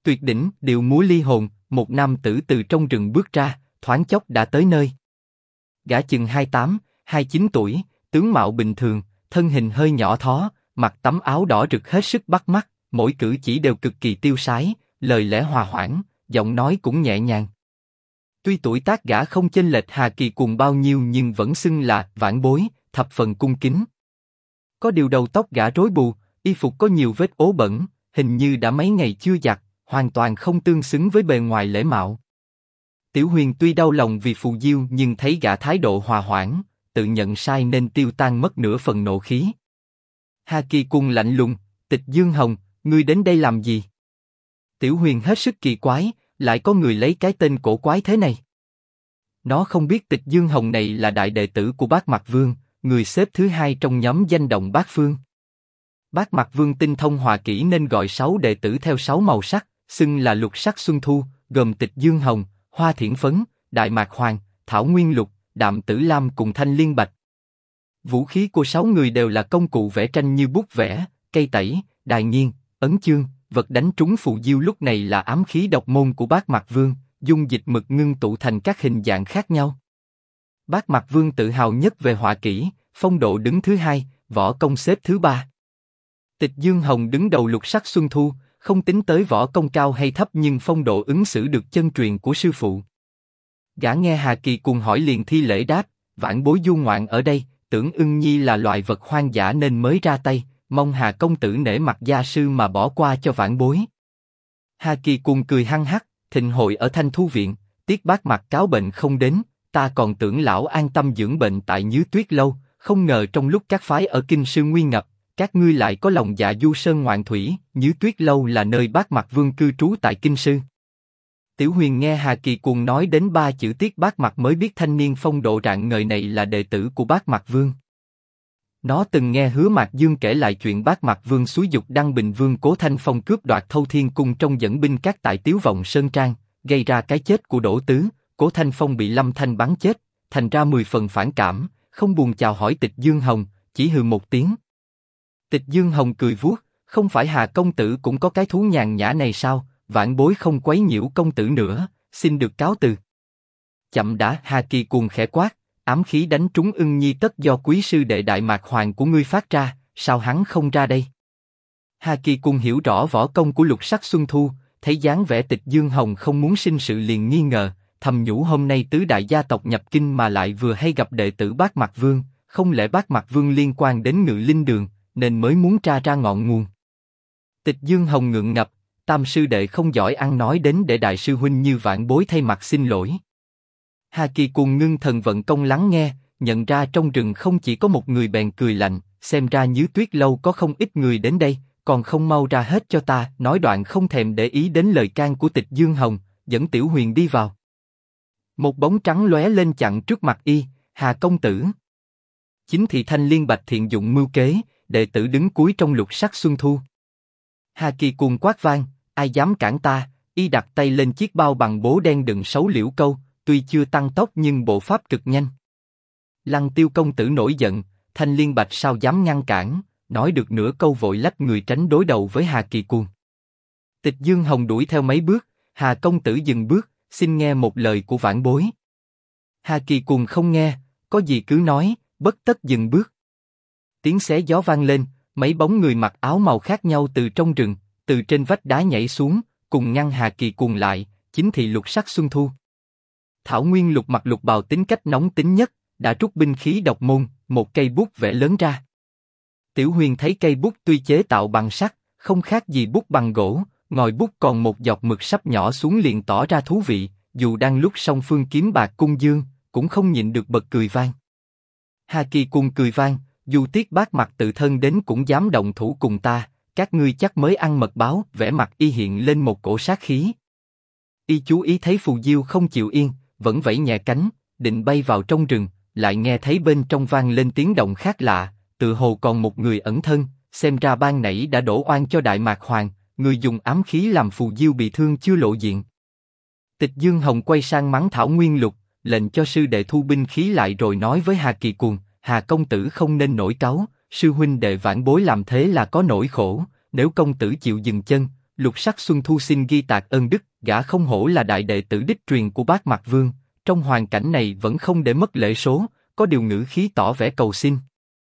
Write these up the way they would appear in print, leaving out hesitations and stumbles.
Tuyệt đỉnh, điệu múa ly hồn, một nam tử từ trong rừng bước ra, thoáng chốc đã tới nơi. Gã chừng 28, 29 tuổi, tướng mạo bình thường, thân hình hơi nhỏ thó, mặc tấm áo đỏ rực hết sức bắt mắt, mỗi cử chỉ đều cực kỳ tiêu sái, lời lẽ hòa hoãn, giọng nói cũng nhẹ nhàng. Tuy tuổi tác gã không chênh lệch Hà Kỳ Cùng bao nhiêu nhưng vẫn xưng là vãn bối, thập phần cung kính. Có điều đầu tóc gã rối bù, y phục có nhiều vết ố bẩn, hình như đã mấy ngày chưa giặt, hoàn toàn không tương xứng với bề ngoài lễ mạo. Tiểu Huyền tuy đau lòng vì Phù Diêu nhưng thấy gã thái độ hòa hoãn, tự nhận sai nên tiêu tan mất nửa phần nộ khí. Hà Kỳ Cùng lạnh lùng, Tịch Dương Hồng, ngươi đến đây làm gì? Tiểu Huyền hết sức kỳ quái, lại có người lấy cái tên cổ quái thế này. Nó không biết Tịch Dương Hồng này là đại đệ tử của Bát Mặc Vương, người xếp thứ 2 trong nhóm danh động bát phương. Bát Mặc Vương tinh thông hòa kỹ nên gọi 6 đệ tử theo 6 màu sắc, xưng là lục sắc xuân thu, gồm Tịch Dương Hồng, Hoa Thiển Phấn, Đại Mạc Hoàng, Thảo Nguyên Lục, Đạm Tử Lam cùng Thanh Liên Bạch. Vũ khí của 6 người đều là công cụ vẽ tranh như bút vẽ, cây tẩy, đài nghiên, ấn chương, vật đánh trúng Phù Diêu lúc này là ám khí độc môn của Bát Mặc Vương, dung dịch mực ngưng tụ thành các hình dạng khác nhau. Bát Mặc Vương tự hào nhất về họa kỹ, phong độ đứng thứ 2, võ công xếp thứ 3. Tịch Dương Hồng đứng đầu lục sắc xuân thu, không tính tới võ công cao hay thấp nhưng phong độ ứng xử được chân truyền của sư phụ. Gã nghe Hà Kỳ Cùng hỏi liền thi lễ đáp, vãn bối du ngoạn ở đây, tưởng ưng nhi là loại vật hoang dã nên mới ra tay, mong Hà công tử nể mặt gia sư mà bỏ qua cho vãn bối. Hà Kỳ Cùng cười hăng hắc, thịnh hội ở Thanh Thu Viện, tiếc Bát Mặc cáo bệnh không đến, ta còn tưởng lão an tâm dưỡng bệnh tại Nhứ Tuyết Lâu, không ngờ trong lúc các phái ở Kinh Sư nguy ngập, các ngươi lại có lòng dạ du sơn ngoạn thủy. Nhứ Tuyết Lâu là nơi Bát Mặc Vương cư trú tại Kinh Sư. Tiểu Huyền nghe Hà Kỳ Cùng nói đến 3 chữ tiếc Bát Mặc mới biết thanh niên phong độ rạng ngời này là đệ tử của Bát Mặc Vương. Nó từng nghe Hứa Mạc Dương kể lại chuyện Bát Mặc Vương xúi dục Đăng Bình Vương Cố Thanh Phong cướp đoạt Thâu Thiên Cung trong dẫn binh các tại Tiếu Vọng Sơn Trang, gây ra cái chết của Đỗ Tứ. Cố Thanh Phong bị Lâm Thanh bắn chết, thành ra 10 phần phản cảm, không buồn chào hỏi Tịch Dương Hồng, chỉ hừ một tiếng. Tịch Dương Hồng cười vuốt, không phải Hà công tử cũng có cái thú nhàn nhã này sao? Vãn bối không quấy nhiễu công tử nữa, xin được cáo từ. Chậm đã, Hà Kỳ Cùng khẽ quát, ám khí đánh trúng ưng nhi tất do quý sư đệ Đại Mạc Hoàng của ngươi phát ra, sao hắn không ra đây? Hà Kỳ Cùng hiểu rõ võ công của lục sắc xuân thu, thấy dáng vẻ Tịch Dương Hồng không muốn sinh sự liền nghi ngờ, thầm nhủ hôm nay tứ đại gia tộc nhập kinh mà lại vừa hay gặp đệ tử Bát Mặc Vương, không lẽ Bát Mặc Vương liên quan đến Ngự Linh Đường, nên mới muốn tra ra ngọn nguồn. Tịch Dương Hồng ngượng ngập, tam sư đệ không giỏi ăn nói đến để đại sư huynh như vãn bối thay mặt xin lỗi. Hà Kỳ Cùng ngưng thần vận công lắng nghe, nhận ra trong rừng không chỉ có một người bèn cười lạnh, xem ra Nhứ Tuyết Lâu có không ít người đến đây, còn không mau ra hết cho ta. Nói đoạn không thèm để ý đến lời can của Tịch Dương Hồng, dẫn Tiểu Huyền đi vào. Một bóng trắng lóe lên chặn trước mặt y, Hà công tử. Chính thị Thanh Liên Bạch thiện dụng mưu kế, đệ tử đứng cuối trong lục sắc xuân thu. Hà Kỳ Cùng quát vang, ai dám cản ta? Y đặt tay lên chiếc bao bằng bố đen đựng 6 liễu câu, tuy chưa tăng tốc nhưng bộ pháp cực nhanh. Lăng Tiêu công tử nổi giận, Thanh Liên Bạch sao dám ngăn cản? Nói được nửa câu vội lách người tránh đối đầu với Hà Kỳ Cùng. Tịch Dương Hồng đuổi theo mấy bước, Hà công tử dừng bước, xin nghe một lời của vãn bối. Hà Kỳ Cùng không nghe, có gì cứ nói, bất tất dừng bước. Tiếng xé gió vang lên, mấy bóng người mặc áo màu khác nhau từ trong rừng, từ trên vách đá nhảy xuống, cùng ngăn Hà Kỳ Cùng lại. Chính thị lục sắc xuân thu. Thảo Nguyên Lục mặc lục bào tính cách nóng tính nhất, đã rút binh khí độc môn, một cây bút vẽ lớn ra. Tiểu Huyền thấy cây bút tuy chế tạo bằng sắt, không khác gì bút bằng gỗ, ngòi bút còn một giọt mực sắp nhỏ xuống liền tỏ ra thú vị. Dù đang lúc song phương kiếm bạc cung dương, cũng không nhịn được bật cười vang. Hà Kỳ Cùng cười vang, dù tiếc Bát Mặc tự thân đến cũng dám động thủ cùng ta, các ngươi chắc mới ăn mật báo. Vẻ mặt y hiện lên một cổ sát khí. Y chú ý thấy Phù Diêu không chịu yên, vẫn vẫy nhẹ cánh, định bay vào trong rừng, lại nghe thấy bên trong vang lên tiếng động khác lạ, tự hồ còn một người ẩn thân, xem ra ban nãy đã đổ oan cho Đại Mạc Hoàng, người dùng ám khí làm Phù Diêu bị thương chưa lộ diện. Tịch Dương Hồng quay sang mắng Thảo Nguyên Lục, lệnh cho sư đệ thu binh khí lại rồi nói với Hà Kỳ Cùng, Hà công tử không nên nổi cáu, sư huynh đệ vãn bối làm thế là có nỗi khổ, nếu công tử chịu dừng chân, Lục Sắc Xuân Thu xin ghi tạc ơn đức, gã không hổ là đại đệ tử đích truyền của Bác Mạc Vương, trong hoàn cảnh này vẫn không để mất lễ số, có điều ngữ khí tỏ vẻ cầu xin.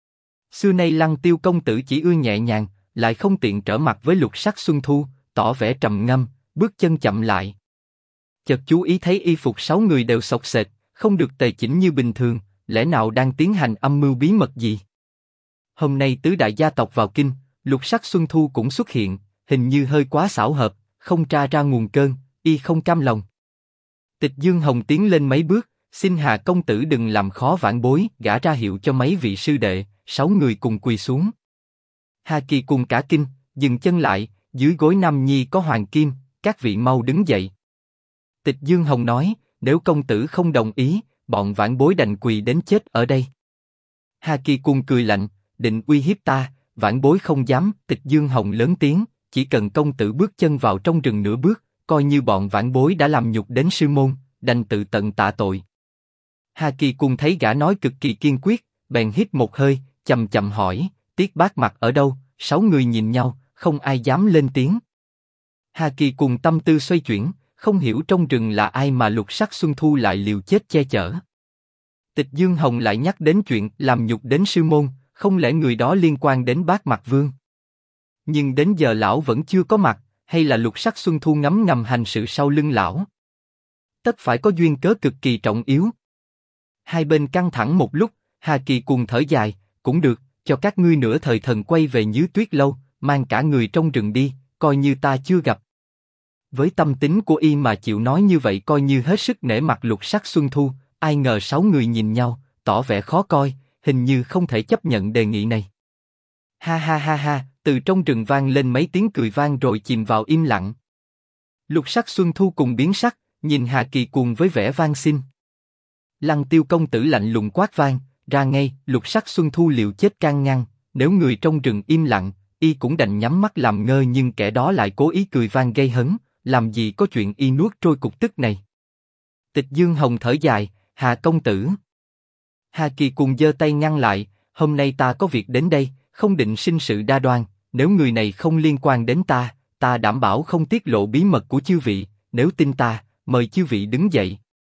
Xưa nay Lăng Tiêu công tử chỉ ưa nhẹ nhàng, lại không tiện trở mặt với Lục Sắc Xuân Thu, tỏ vẻ trầm ngâm, bước chân chậm lại. Chợt chú ý thấy y phục 6 người đều xộc xệch, không được tề chỉnh như bình thường, lẽ nào đang tiến hành âm mưu bí mật gì? Hôm nay tứ đại gia tộc vào kinh, Lục Sắc Xuân Thu cũng xuất hiện, hình như hơi quá xảo hợp, không tra ra nguồn cơn, y không cam lòng. Tịch Dương Hồng tiến lên mấy bước, xin Hà công tử đừng làm khó vãn bối, gã ra hiệu cho mấy vị sư đệ, 6 người cùng quỳ xuống. Hà Kỳ cùng cả kinh, dừng chân lại, dưới gối Nam Nhi có hoàng kim, các vị mau đứng dậy. Tịch Dương Hồng nói, nếu công tử không đồng ý, bọn vãn bối đành quỳ đến chết ở đây. Hà Kỳ cùng cười lạnh, định uy hiếp ta, vãn bối không dám. Tịch Dương Hồng lớn tiếng, chỉ cần công tử bước chân vào trong rừng nửa bước, coi như bọn vãn bối đã làm nhục đến sư môn, đành tự tận tạ tội. Hà Kỳ cùng thấy gã nói cực kỳ kiên quyết, bèn hít một hơi, chậm chậm hỏi, Tiết Bác Mặc ở đâu? 6 người nhìn nhau, không ai dám lên tiếng. Hà Kỳ cùng tâm tư xoay chuyển, không hiểu trong rừng là ai mà Lục Sắc Xuân Thu lại liều chết che chở. Tịch Dương Hồng lại nhắc đến chuyện làm nhục đến sư môn, không lẽ người đó liên quan đến Bác Mạc Vương? Nhưng đến giờ lão vẫn chưa có mặt, hay là Lục Sắc Xuân Thu ngấm ngầm hành sự sau lưng lão? Tất phải có duyên cớ cực kỳ trọng yếu. Hai bên căng thẳng một lúc, Hà Kỳ cùng thở dài, cũng được, cho các ngươi nửa thời thần quay về Như Tuyết lâu, mang cả người trong rừng đi, coi như ta chưa gặp. Với tâm tính của y mà chịu nói như vậy coi như hết sức nể mặt Lục Sắc Xuân Thu, ai ngờ 6 người nhìn nhau, tỏ vẻ khó coi, hình như không thể chấp nhận đề nghị này. Ha ha ha ha, từ trong rừng vang lên mấy tiếng cười vang rồi chìm vào im lặng. Lục Sắc Xuân Thu cùng biến sắc, nhìn Hà Kỳ cùng với vẻ van xin. Lăng Tiêu công tử lạnh lùng quát vang, ra ngay. Lục Sắc Xuân Thu liều chết can ngăn, nếu người trong rừng im lặng, y cũng đành nhắm mắt làm ngơ, nhưng kẻ đó lại cố ý cười vang gây hấn, làm gì có chuyện y nuốt trôi cục tức này. Tịch Dương Hồng thở dài, Hà công tử. Hà Kỳ cùng giơ tay ngăn lại, hôm nay ta có việc đến đây, không định sinh sự đa đoan, nếu người này không liên quan đến ta, ta đảm bảo không tiết lộ bí mật của chư vị, nếu tin ta, mời chư vị đứng dậy.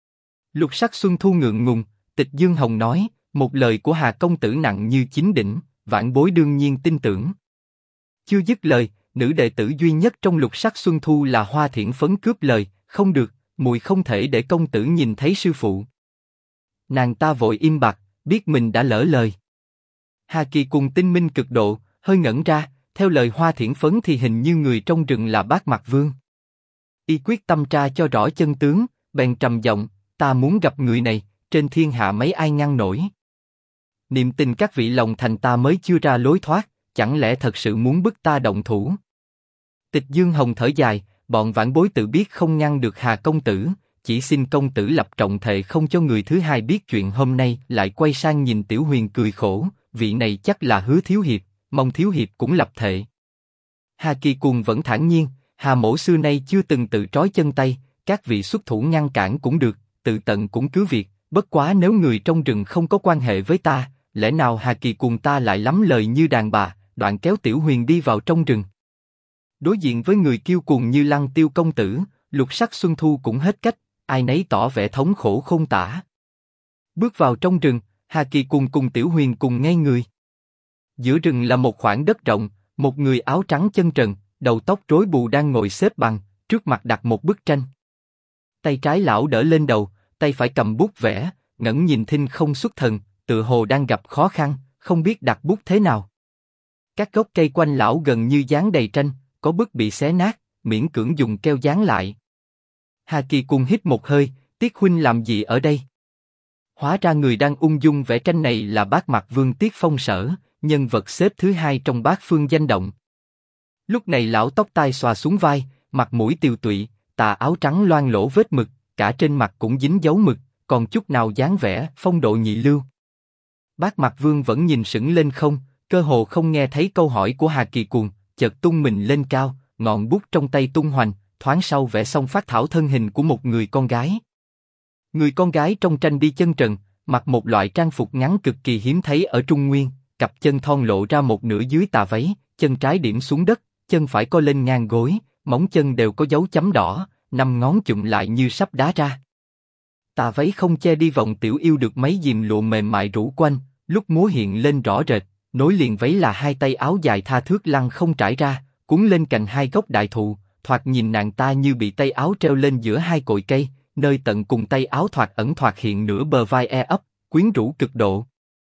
Lục Sắc Xuân Thu ngượng ngùng, Tịch Dương Hồng nói, một lời của Hà công tử nặng như chính đỉnh, vãn bối đương nhiên tin tưởng. Chưa dứt lời, nữ đệ tử duy nhất trong Lục Sắc Xuân Thu là Hoa Thiển Phấn cướp lời, không được, muội không thể để công tử nhìn thấy sư phụ. Nàng ta vội im bặt, biết mình đã lỡ lời. Hà Kỳ cùng tinh minh cực độ, hơi ngẩn ra, theo lời Hoa Thiển Phấn thì hình như người trong rừng là Bác Mạc Vương. Y quyết tâm tra cho rõ chân tướng, bèn trầm giọng, ta muốn gặp người này, trên thiên hạ mấy ai ngăn nổi. Niệm tình các vị lòng thành ta mới chưa ra lối thoát, chẳng lẽ thật sự muốn bức ta động thủ? Tịch Dương Hồng thở dài, bọn vãn bối tự biết không ngăn được Hà công tử, chỉ xin công tử lập trọng thệ không cho người thứ hai biết chuyện hôm nay. Lại quay sang nhìn Tiểu Huyền cười khổ, vị này chắc là Hứa thiếu hiệp, mong thiếu hiệp cũng lập thệ. Hà Kỳ Cuồng vẫn thản nhiên, Hà mỗ xưa nay chưa từng tự trói chân tay, các vị xuất thủ ngăn cản cũng được, tự tận cũng cứ việc, bất quá nếu người trong rừng không có quan hệ với ta, lẽ nào Hà Kỳ Cuồng ta lại lắm lời như đàn bà, đoạn kéo Tiểu Huyền đi vào trong rừng. Đối diện với người kiêu cuồng như Lăng Tiêu công tử, Lục Sắc Xuân Thu cũng hết cách, ai nấy tỏ vẻ thống khổ khôn tả. Bước vào trong rừng, Hà Kỳ Cuồng cùng Tiểu Huyền cùng ngây người. Giữa rừng là một khoảng đất rộng, một người áo trắng chân trần, đầu tóc rối bù đang ngồi xếp bằng, trước mặt đặt một bức tranh. Tay trái lão đỡ lên đầu, tay phải cầm bút vẽ, ngẩng nhìn thinh không xuất thần, tựa hồ đang gặp khó khăn, không biết đặt bút thế nào. Các gốc cây quanh lão gần như dán đầy tranh, có bức bị xé nát, miễn cưỡng dùng keo dán lại. Hà Kỳ cùng hít một hơi, Tiết huynh làm gì ở đây? Hóa ra người đang ung dung vẽ tranh này là Bác Mạc Vương Tiết Phong Sở, nhân vật xếp thứ 2 trong bát phương danh động. Lúc này lão tóc tai xòa xuống vai, mặt mũi tiều tụy, tà áo trắng loang lổ vết mực, cả trên mặt cũng dính dấu mực, còn chút nào dáng vẻ phong độ nhị lưu. Bác Mạc Vương vẫn nhìn sững lên không, cơ hồ không nghe thấy câu hỏi của Hà Kỳ Cuồng, chợt tung mình lên cao, ngọn bút trong tay tung hoành, thoáng sau vẽ xong phác thảo thân hình của một người con gái. Người con gái trong tranh đi chân trần, mặc một loại trang phục ngắn cực kỳ hiếm thấy ở Trung Nguyên, cặp chân thon lộ ra một nửa dưới tà váy, chân trái điểm xuống đất, chân phải co lên ngang gối, móng chân đều có dấu chấm đỏ, 5 ngón chụm lại như sắp đá ra. Tà váy không che đi vòng tiểu yêu được mấy diềm lụa mềm mại rủ quanh, lúc múa hiện lên rõ rệt, nối liền váy là hai tay áo dài tha thướt lăng không trải ra, cuốn lên cành hai gốc đại thụ, thoạt nhìn nàng ta như bị tay áo treo lên giữa hai cội cây, nơi tận cùng tay áo thoạt ẩn thoạt hiện nửa bờ vai ấp, quyến rũ cực độ.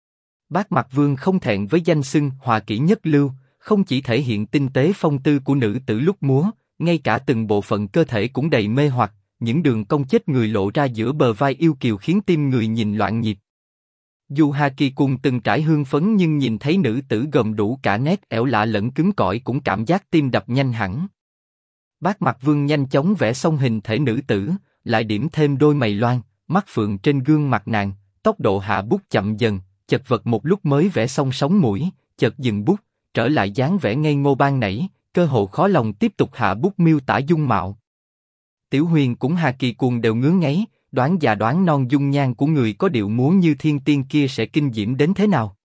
Bác Mặc Vương không thẹn với danh xưng Họa kỹ nhất lưu, không chỉ thể hiện tinh tế phong tư của nữ tử lúc múa, ngay cả từng bộ phận cơ thể cũng đầy mê hoặc, những đường cong chết người lộ ra giữa bờ vai yêu kiều khiến tim người nhìn loạn nhịp. Dù Hà Kỳ Cùng từng trải hương phấn nhưng nhìn thấy nữ tử gồm đủ cả nét ẻo lạ lẫn cứng cỏi cũng cảm giác tim đập nhanh hẳn. Bác Mặc Vương nhanh chóng vẽ xong hình thể nữ tử, lại điểm thêm đôi mày loan, mắt phượng trên gương mặt nàng, tốc độ hạ bút chậm dần, chật vật một lúc mới vẽ xong sống mũi, chợt dừng bút, trở lại dáng vẻ ngây ngô ban nãy, cơ hồ khó lòng tiếp tục hạ bút miêu tả dung mạo. Tiểu Huyền cũng Hà Kỳ Cuồng đều ngứa ngáy, đoán già đoán non dung nhan của người có điệu múa như thiên tiên kia sẽ kinh diễm đến thế nào.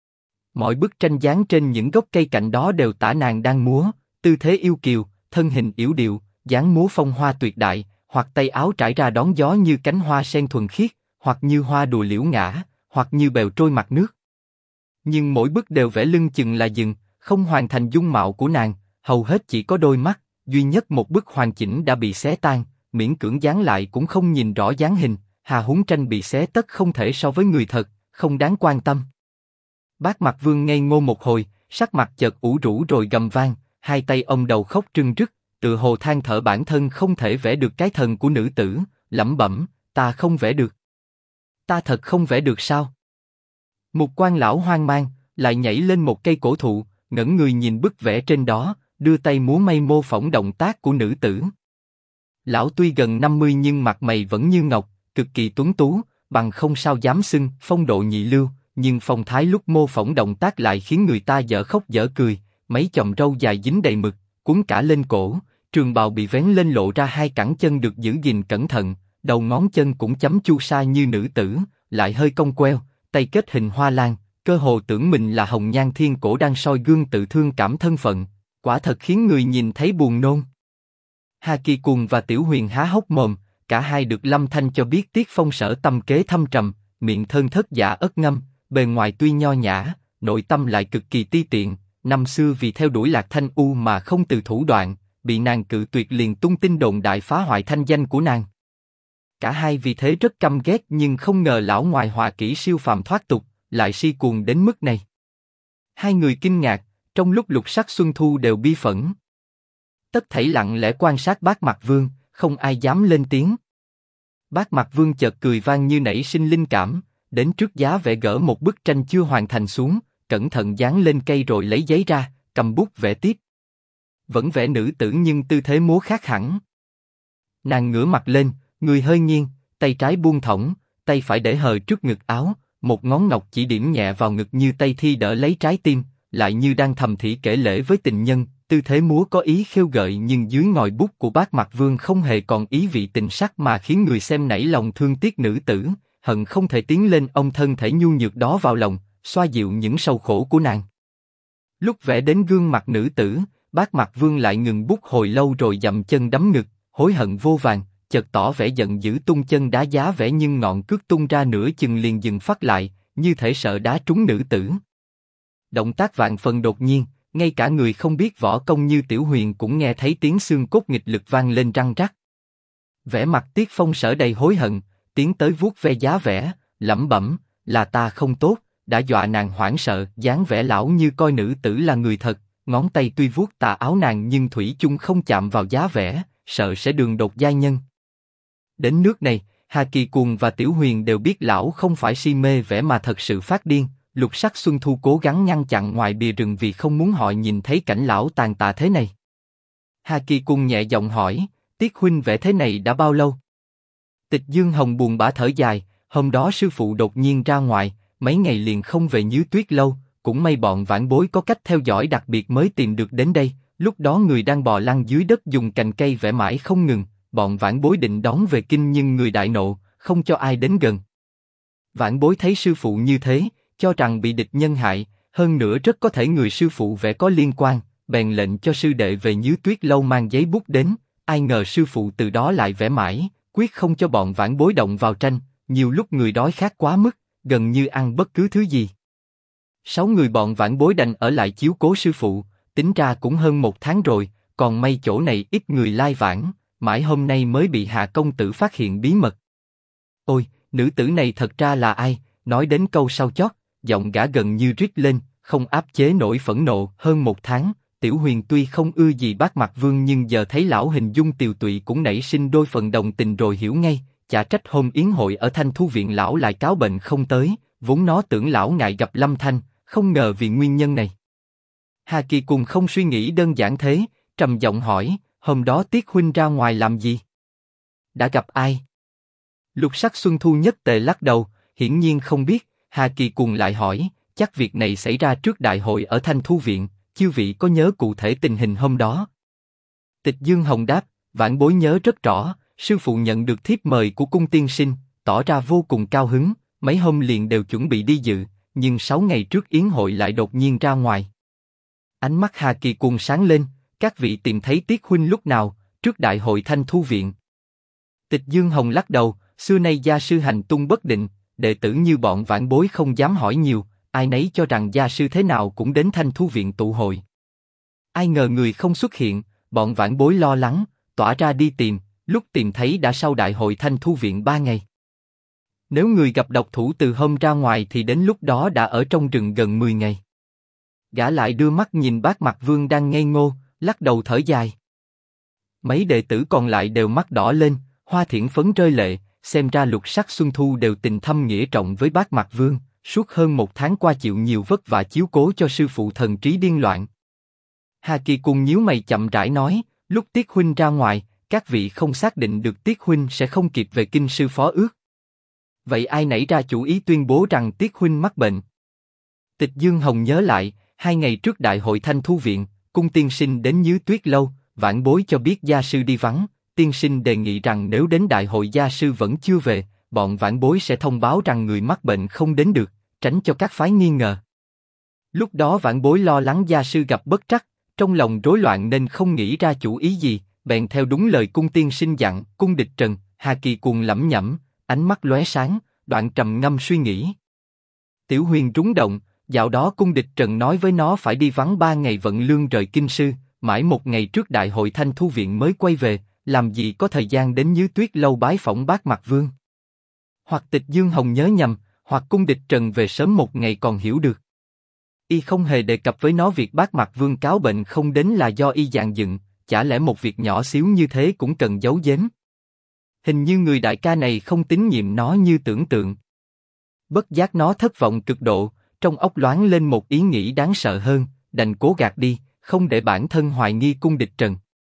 Mọi bức tranh dán trên những gốc cây cạnh đó đều tả nàng đang múa, tư thế yêu kiều, thân hình yểu điệu, dáng múa phong hoa tuyệt đại, hoặc tay áo trải ra đón gió như cánh hoa sen thuần khiết, hoặc như hoa đùa liễu ngã, hoặc như bèo trôi mặt nước. Nhưng mỗi bức đều vẽ lưng chừng là dừng, không hoàn thành dung mạo của nàng, hầu hết chỉ có đôi mắt, duy nhất một bức hoàn chỉnh đã bị xé tan, miễn cưỡng dán lại cũng không nhìn rõ dáng hình, hà huống tranh bị xé tất không thể so với người thật, không đáng quan tâm. Bác Mặc Vương ngây ngô một hồi, sắc mặt chợt ủ rũ rồi gầm vang, hai tay ôm đầu khóc rưng rức, tự hồ than thở bản thân không thể vẽ được cái thần của nữ tử, lẩm bẩm, ta không vẽ được. Ta thật không vẽ được sao? Mục Quan lão hoang mang, lại nhảy lên một cây cổ thụ, ngẩng người nhìn bức vẽ trên đó, đưa tay múa may mô phỏng động tác của nữ tử. Lão tuy gần 50 nhưng mặt mày vẫn như ngọc, cực kỳ tuấn tú, bằng không sao dám xưng phong độ nhị lưu, nhưng phong thái lúc mô phỏng động tác lại khiến người ta dở khóc dở cười, mấy chòm râu dài dính đầy mực, cuốn cả lên cổ, trường bào bị vén lên lộ ra hai cẳng chân được giữ gìn cẩn thận, đầu ngón chân cũng chấm chu sa như nữ tử, lại hơi cong queo, tay kết hình hoa lan, cơ hồ tưởng mình là hồng nhan thiên cổ đang soi gương tự thương cảm thân phận, quả thật khiến người nhìn thấy buồn nôn. Hà Kỳ Cuồng và Tiểu Huyền há hốc mồm, cả hai được Lâm Thanh cho biết Tiết Phong sở tâm kế thâm trầm, miệng thơn thớt dạ ớt ngâm, bề ngoài tuy nho nhã, nội tâm lại cực kỳ ti tiện. Năm xưa vì theo đuổi Lạc Thanh U mà không từ thủ đoạn, bị nàng cự tuyệt liền tung tin đồn đại phá hoại thanh danh của nàng. Cả hai vì thế rất căm ghét nhưng không ngờ lão ngoài họa kỹ siêu phàm thoát tục, lại si cuồng đến mức này. Hai người kinh ngạc, trong lúc Lục Sắc Xuân Thu đều bi phẫn. Tất thảy lặng lẽ quan sát Bác Mặc Vương, không ai dám lên tiếng. Bác Mặc Vương chợt cười vang như nảy sinh linh cảm, đến trước giá vẽ gỡ một bức tranh chưa hoàn thành xuống, cẩn thận dán lên cây rồi lấy giấy ra, cầm bút vẽ tiếp. Vẫn vẽ nữ tử nhưng tư thế múa khác hẳn. Nàng ngửa mặt lên, người hơi nghiêng, tay trái buông thõng, tay phải để hờ trước ngực áo, một ngón ngọc chỉ điểm nhẹ vào ngực như tay thi đỡ lấy trái tim, lại như đang thầm thì kể lễ với tình nhân. Tư thế múa có ý khiêu gợi nhưng dưới ngòi bút của Bác Mặc Vương không hề còn ý vị tình sắc mà khiến người xem nảy lòng thương tiếc nữ tử, hận không thể tiến lên ôm thân thể nhu nhược đó vào lòng, xoa dịu những sầu khổ của nàng. Lúc vẽ đến gương mặt nữ tử, Bác Mặc Vương lại ngừng bút hồi lâu rồi dậm chân đấm ngực, hối hận vô vàn, chợt tỏ vẻ giận dữ tung chân đá giá vẽ nhưng ngọn cước tung ra nửa chừng liền dừng phát lại, như thể sợ đá trúng nữ tử. Động tác vạn phần đột nhiên, ngay cả người không biết võ công như Tiểu Huyền cũng nghe thấy tiếng xương cốt nghịch lực vang lên răng rắc. Vẻ mặt Tiết Phong sở đầy hối hận, tiến tới vuốt ve giá vẽ, lẩm bẩm, là ta không tốt, đã dọa nàng hoảng sợ. Dáng vẻ lão như coi nữ tử là người thật, ngón tay tuy vuốt tà áo nàng nhưng thủy chung không chạm vào giá vẽ, sợ sẽ đường đột giai nhân. Đến nước này, Hà Kỳ Cuồng và Tiểu Huyền đều biết lão không phải si mê vẽ mà thật sự phát điên. Lục Sắc Xuân Thu cố gắng ngăn chặn ngoài bìa rừng vì không muốn họ nhìn thấy cảnh lão tàn tạ thế này. Hà Kỳ Cuồng nhẹ giọng hỏi, Tiết huynh vẽ thế này đã bao lâu? Tịch Dương Hồng buồn bã thở dài, hôm đó sư phụ đột nhiên ra ngoài, mấy ngày liền không về Như Tuyết lâu, cũng may bọn vãn bối có cách theo dõi đặc biệt mới tìm được đến đây. Lúc đó người đang bò lăn dưới đất dùng cành cây vẽ mãi không ngừng, bọn vãn bối định đón về kinh nhưng người đại nộ, không cho ai đến gần. Vãn bối thấy sư phụ như thế, cho rằng bị địch nhân hại, hơn nữa rất có thể người sư phụ vẽ có liên quan, bèn lệnh cho sư đệ về Nhứ Tuyết lâu mang giấy bút đến. Ai ngờ sư phụ từ đó lại vẽ mãi, quyết không cho bọn vãn bối động vào tranh. Nhiều lúc người đói khát quá mức, gần như ăn bất cứ thứ gì. 6 người bọn vãn bối đành ở lại chiếu cố sư phụ. Tính ra cũng hơn 1 tháng rồi, còn may chỗ này ít người lai vãng, mãi hôm nay mới bị Hạ công tử phát hiện bí mật. Ôi, nữ tử này thật ra là ai? Nói đến câu sau chót, giọng gã gần như rít lên, không áp chế nổi phẫn nộ. Hơn 1 tháng, Tiểu Huyền tuy không ưa gì Bác Mặc Vương nhưng giờ thấy lão hình dung tiều tụy cũng nảy sinh đôi phần đồng tình rồi hiểu ngay. Chả trách hôm yến hội ở Thanh Thu viện lão lại cáo bệnh không tới, vốn nó tưởng lão ngại gặp Lâm Thanh, không ngờ vì nguyên nhân này. Hà Kỳ cùng không suy nghĩ đơn giản thế, trầm giọng hỏi, hôm đó Tiết huynh ra ngoài làm gì? Đã gặp ai? Lục Sắc Xuân Thu nhất tề lắc đầu, hiển nhiên không biết. Hà Kỳ cùng lại hỏi, chắc việc này xảy ra trước đại hội ở Thanh Thu viện, chư vị có nhớ cụ thể tình hình hôm đó? Tịch Dương Hồng đáp, vãn bối nhớ rất rõ, sư phụ nhận được thiếp mời của cung tiên sinh, tỏ ra vô cùng cao hứng, mấy hôm liền đều chuẩn bị đi dự, nhưng 6 ngày trước yến hội lại đột nhiên ra ngoài. Ánh mắt Hà Kỳ cuồng sáng lên, các vị tìm thấy Tiết huynh lúc nào? Trước đại hội Thanh Thu viện. Tịch Dương Hồng lắc đầu, xưa nay gia sư hành tung bất định, đệ tử như bọn vãn bối không dám hỏi nhiều, ai nấy cho rằng gia sư thế nào cũng đến Thanh Thu viện tụ hội. Ai ngờ người không xuất hiện, bọn vãn bối lo lắng, tỏa ra đi tìm, lúc tìm thấy đã sau đại hội Thanh Thu viện 3 ngày. Nếu người gặp độc thủ từ hôm ra ngoài thì đến lúc đó đã ở trong rừng gần 10 ngày. Gã lại đưa mắt nhìn Bác Mặc Vương đang ngây ngô, lắc đầu thở dài. Mấy đệ tử còn lại đều mắt đỏ lên, Hoa Thiển Phấn rơi lệ, xem ra Lục Sắc Xuân Thu đều tình thâm nghĩa trọng với Bác Mặc Vương, suốt hơn 1 tháng qua chịu nhiều vất vả chiếu cố cho sư phụ thần trí điên loạn. Hà Kỳ cùng nhíu mày chậm rãi nói, lúc Tiết huynh ra ngoài, các vị không xác định được Tiết huynh sẽ không kịp về kinh sư phó ước. Vậy ai nảy ra chủ ý tuyên bố rằng Tiết huynh mắc bệnh? Tịch Dương Hồng nhớ lại, 2 ngày trước đại hội Thanh Thu viện, cung tiên sinh đến Nhứ Tuyết lâu, vãn bối cho biết gia sư đi vắng, tiên sinh đề nghị rằng nếu đến đại hội gia sư vẫn chưa về, bọn vãn bối sẽ thông báo rằng người mắc bệnh không đến được, tránh cho các phái nghi ngờ. Lúc đó vãn bối lo lắng gia sư gặp bất trắc, trong lòng rối loạn nên không nghĩ ra chủ ý gì, bèn theo đúng lời cung tiên sinh dặn. Cung Địch Trần, Hà Kỳ cuồng lẩm nhẩm, ánh mắt lóe sáng, đoạn trầm ngâm suy nghĩ. Tiểu Huyền rúng động, dạo đó Cung Địch Trần nói với nó phải đi vắng 3 ngày vận lương rời kinh sư, mãi 1 ngày trước đại hội Thanh Thu viện mới quay về, làm gì có thời gian đến Nhứ Tuyết lâu bái phỏng Bác Mặc Vương. Hoặc Tịch Dương Hồng nhớ nhầm, hoặc Cung Địch Trần về sớm 1 ngày còn hiểu được. Y không hề đề cập với nó việc Bác Mặc Vương cáo bệnh không đến là do y dạn dựng, chả lẽ một việc nhỏ xíu như thế cũng cần giấu giếm? Hình như người đại ca này không tín nhiệm nó như tưởng tượng. Bất giác nó thất vọng cực độ, trong óc loáng lên một ý nghĩ đáng sợ hơn, đành cố gạt đi, không để bản thân hoài nghi Cung Địch Trần.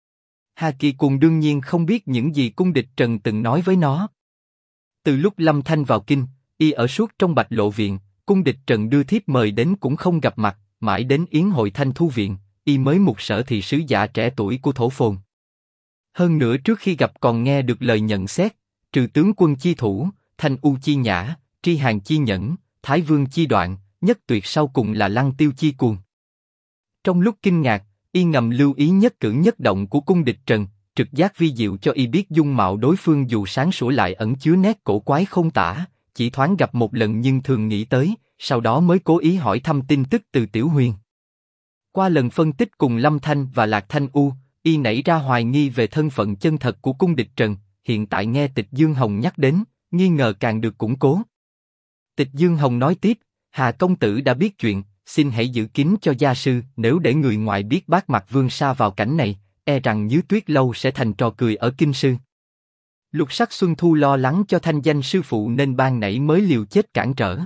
Hà Kỳ cùng đương nhiên không biết những gì Cung Địch Trần từng nói với nó. Từ lúc Lâm Thanh vào kinh, y ở suốt trong Bạch Lộ viện, Cung Địch Trần đưa thiếp mời đến cũng không gặp mặt, mãi đến yến hội Thanh Thu viện, y mới mục sở thị sứ giả trẻ tuổi của Thổ Phồn. Hơn nữa trước khi gặp còn nghe được lời nhận xét, trừ tướng quân chi thủ, Thanh U chi nhã, Tri Hàng chi nhẫn, Thái Vương chi đoạn, nhất tuyệt sau cùng là Lăng Tiêu chi cuồng. Trong lúc kinh ngạc, y ngầm lưu ý nhất cử nhất động của Cung Địch Trần, trực giác vi diệu cho y biết dung mạo đối phương dù sáng sủa lại ẩn chứa nét cổ quái không tả, chỉ thoáng gặp một lần nhưng thường nghĩ tới, sau đó mới cố ý hỏi thăm tin tức từ Tiểu Huyền. Qua lần phân tích cùng Lâm Thanh và Lạc Thanh U, y nảy ra hoài nghi về thân phận chân thật của Cung Địch Trần, hiện tại nghe Tịch Dương Hồng nhắc đến, nghi ngờ càng được củng cố. Tịch Dương Hồng nói tiếp, Hà công tử đã biết chuyện, xin hãy giữ kín cho gia sư, nếu để người ngoài biết Bác Mặc Vương sa vào cảnh này, e rằng Nhứ Tuyết lâu sẽ thành trò cười ở kinh sư. Lục Sắc Xuân Thu lo lắng cho thanh danh sư phụ nên ban nãy mới liều chết cản trở.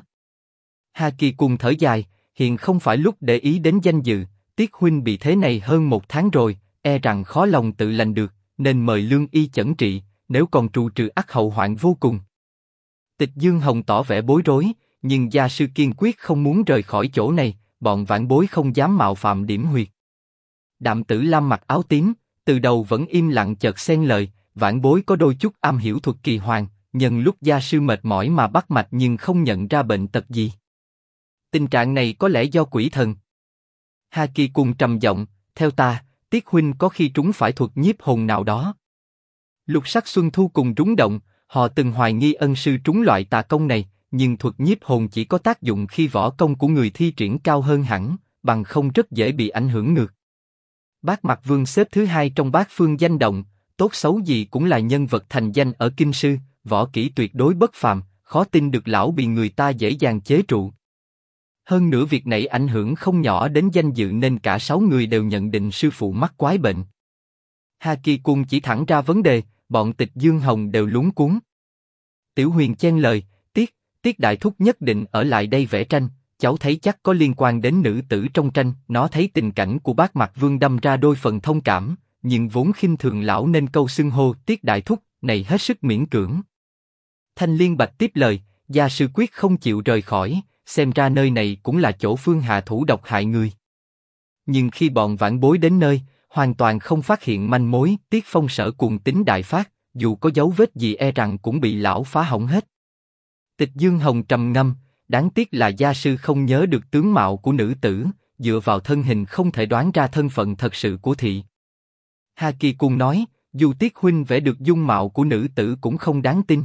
Hà Kỳ cùng thở dài, hiện không phải lúc để ý đến danh dự, Tiết huynh bị thế này hơn 1 tháng rồi, e rằng khó lòng tự lành được, nên mời lương y chẩn trị, nếu còn trù trừ ắt hậu hoạn vô cùng. Tịch Dương Hồng tỏ vẻ bối rối, nhưng gia sư kiên quyết không muốn rời khỏi chỗ này, bọn vãn bối không dám mạo phạm điểm huyệt. Đạm Tử Lam mặc áo tím, từ đầu vẫn im lặng chợt xen lời, vãn bối có đôi chút am hiểu thuật kỳ hoàng, nhân lúc gia sư mệt mỏi mà bắt mạch nhưng không nhận ra bệnh tật gì. Tình trạng này có lẽ do quỷ thần. Hà Kỳ cùng trầm giọng, theo ta, Tiết huynh có khi trúng phải thuật nhiếp hồn nào đó. Lục Sắc Xuân Thu cùng rúng động, họ từng hoài nghi ân sư trúng loại tà công này, nhưng thuật nhiếp hồn chỉ có tác dụng khi võ công của người thi triển cao hơn hẳn, bằng không rất dễ bị ảnh hưởng ngược. Bác Mạc Vương xếp thứ hai trong bát phương danh động, tốt xấu gì cũng là nhân vật thành danh ở kinh sư, võ kỹ tuyệt đối bất phàm, khó tin được lão bị người ta dễ dàng chế trụ. Hơn nữa việc này ảnh hưởng không nhỏ đến danh dự nên cả 6 người đều nhận định sư phụ mắc quái bệnh. Hà Kỳ Cung chỉ thẳng ra vấn đề, bọn Tịch Dương Hồng đều luống cuống. Tiểu Huyền chen lời, Tiết đại thúc nhất định ở lại đây vẽ tranh, cháu thấy chắc có liên quan đến nữ tử trong tranh. Nó thấy tình cảnh của bác Mạc Vương đâm ra đôi phần thông cảm, nhưng vốn khinh thường lão nên câu xưng hô Tiết đại thúc này hết sức miễn cưỡng. Thanh Liên Bạch tiếp lời, gia sư quyết không chịu rời khỏi, xem ra nơi này cũng là chỗ phương hạ thủ độc hại người. Nhưng khi bọn vãn bối đến nơi, hoàn toàn không phát hiện manh mối. Tiết Phong Sở cuồng tính đại phát, dù có dấu vết gì e rằng cũng bị lão phá hỏng hết. Tịch Dương Hồng trầm ngâm, đáng tiếc là gia sư không nhớ được tướng mạo của nữ tử, dựa vào thân hình không thể đoán ra thân phận thật sự của thị. Hà Kỳ Cung nói, dù Tiết huynh vẽ được dung mạo của nữ tử cũng không đáng tin.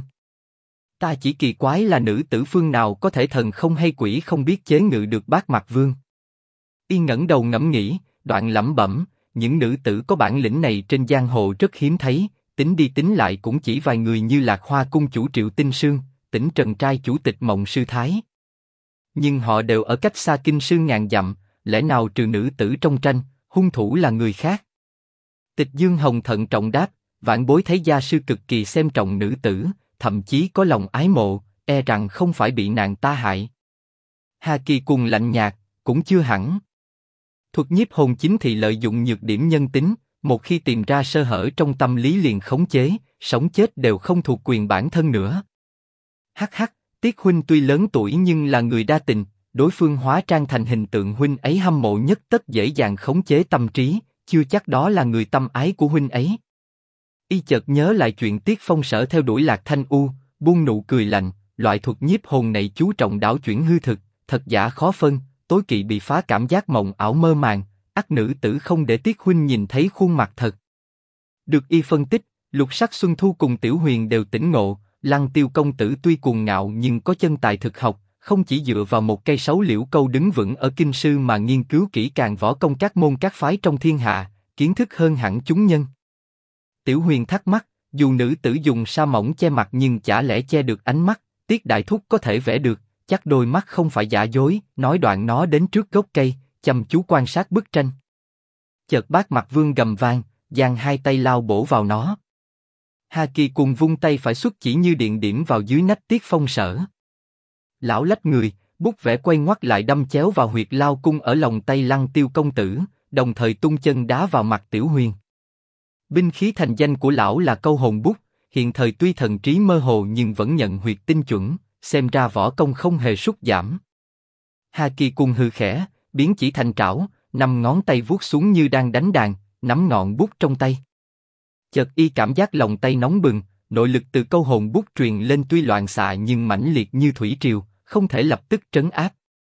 Ta chỉ kỳ quái là nữ tử phương nào có thể thần không hay quỷ không biết chế ngự được bác Mạc Vương. Y ngẩng đầu ngẫm nghĩ, đoạn lẩm bẩm, những nữ tử có bản lĩnh này trên giang hồ rất hiếm thấy, tính đi tính lại cũng chỉ vài người như Lạc Hoa cung chủ Triệu Tinh Sương, Tỉnh Trần trai chủ tịch Mộng Sư Thái. Nhưng họ đều ở cách xa kinh sư ngàn dặm, lẽ nào trừ nữ tử trong tranh, hung thủ là người khác? Tịch Dương Hồng thận trọng đáp, vãn bối thấy gia sư cực kỳ xem trọng nữ tử, thậm chí có lòng ái mộ, e rằng không phải bị nàng ta hại. Hà Kỳ Cung lạnh nhạt, cũng chưa hẳn. Thuật nhiếp hồn chính thì lợi dụng nhược điểm nhân tính, một khi tìm ra sơ hở trong tâm lý liền khống chế, sống chết đều không thuộc quyền bản thân nữa. Hắc hắc, Tiết huynh tuy lớn tuổi nhưng là người đa tình, đối phương hóa trang thành hình tượng huynh ấy hâm mộ nhất tất dễ dàng khống chế tâm trí, chưa chắc đó là người tâm ái của huynh ấy. Y chợt nhớ lại chuyện Tiết Phong Sở theo đuổi Lạc Thanh U, buông nụ cười lạnh, loại thuật nhiếp hồn này chú trọng đảo chuyển hư thực, thật giả khó phân, tối kỵ bị phá cảm giác mộng ảo mơ màng, ắt nữ tử không để Tiết huynh nhìn thấy khuôn mặt thật. Được y phân tích, Lục Sắc Xuân Thu cùng Tiểu Huyền đều tỉnh ngộ, Lăng Tiêu công tử tuy cuồng ngạo nhưng có chân tài thực học, không chỉ dựa vào một cây sấu liễu câu đứng vững ở kinh sư mà nghiên cứu kỹ càng võ công các môn các phái trong thiên hạ, kiến thức hơn hẳn chúng nhân. Tiểu Huyền thắc mắc, dù nữ tử dùng sa mỏng che mặt nhưng chả lẽ che được ánh mắt, Tiết đại thúc có thể vẽ được, chắc đôi mắt không phải giả dối. Nói đoạn nó đến trước gốc cây, chăm chú quan sát bức tranh. Chợt bác Mạc Vương gầm vang, giang hai tay lao bổ vào nó. Hà Kỳ Cung vung tay phải xuất chỉ như điện điểm vào dưới nách Tiết Phong Sở. Lão lách người, bút vẽ quay ngoắt lại đâm chéo vào huyệt lao cung ở lòng tay Lăng Tiêu công tử, đồng thời tung chân đá vào mặt Tiểu Huyền. Binh khí thành danh của lão là câu hồn bút, hiện thời tuy thần trí mơ hồ nhưng vẫn nhận huyệt tinh chuẩn, xem ra võ công không hề sút giảm. Hà Kỳ Cung hừ khẽ, biến chỉ thành trảo, 5 ngón tay vuốt xuống như đang đánh đàn, nắm ngọn bút trong tay. Chợt y cảm giác lòng tay nóng bừng, nội lực từ câu hồn bút truyền lên tuy loạn xạ nhưng mãnh liệt như thủy triều, không thể lập tức trấn áp.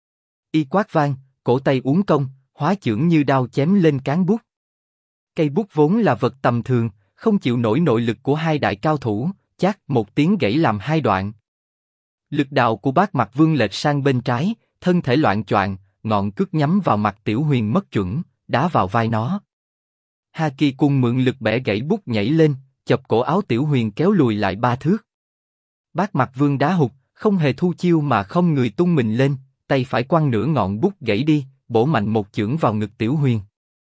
Y quát vang, cổ tay uốn cong, hóa chưởng như đao chém lên cán bút. Cây bút vốn là vật tầm thường, không chịu nổi nội lực của hai đại cao thủ, chát một tiếng gãy làm hai đoạn. Lực đạo của bác Mạc Vương lệch sang bên trái, thân thể loạn choạng, ngọn cước nhắm vào mặt Tiểu Huyền mất chuẩn, đá vào vai nó. Hà Kỳ Cung mượn lực bẻ gãy bút nhảy lên, chọc cổ áo Tiểu Huyền kéo lùi lại 3 thước. Bác Mạc Vương đá hụt, không hề thu chiêu mà không người tung mình lên, tay phải quăng nửa ngọn bút gãy đi, bổ mạnh một chưởng vào ngực Tiểu Huyền.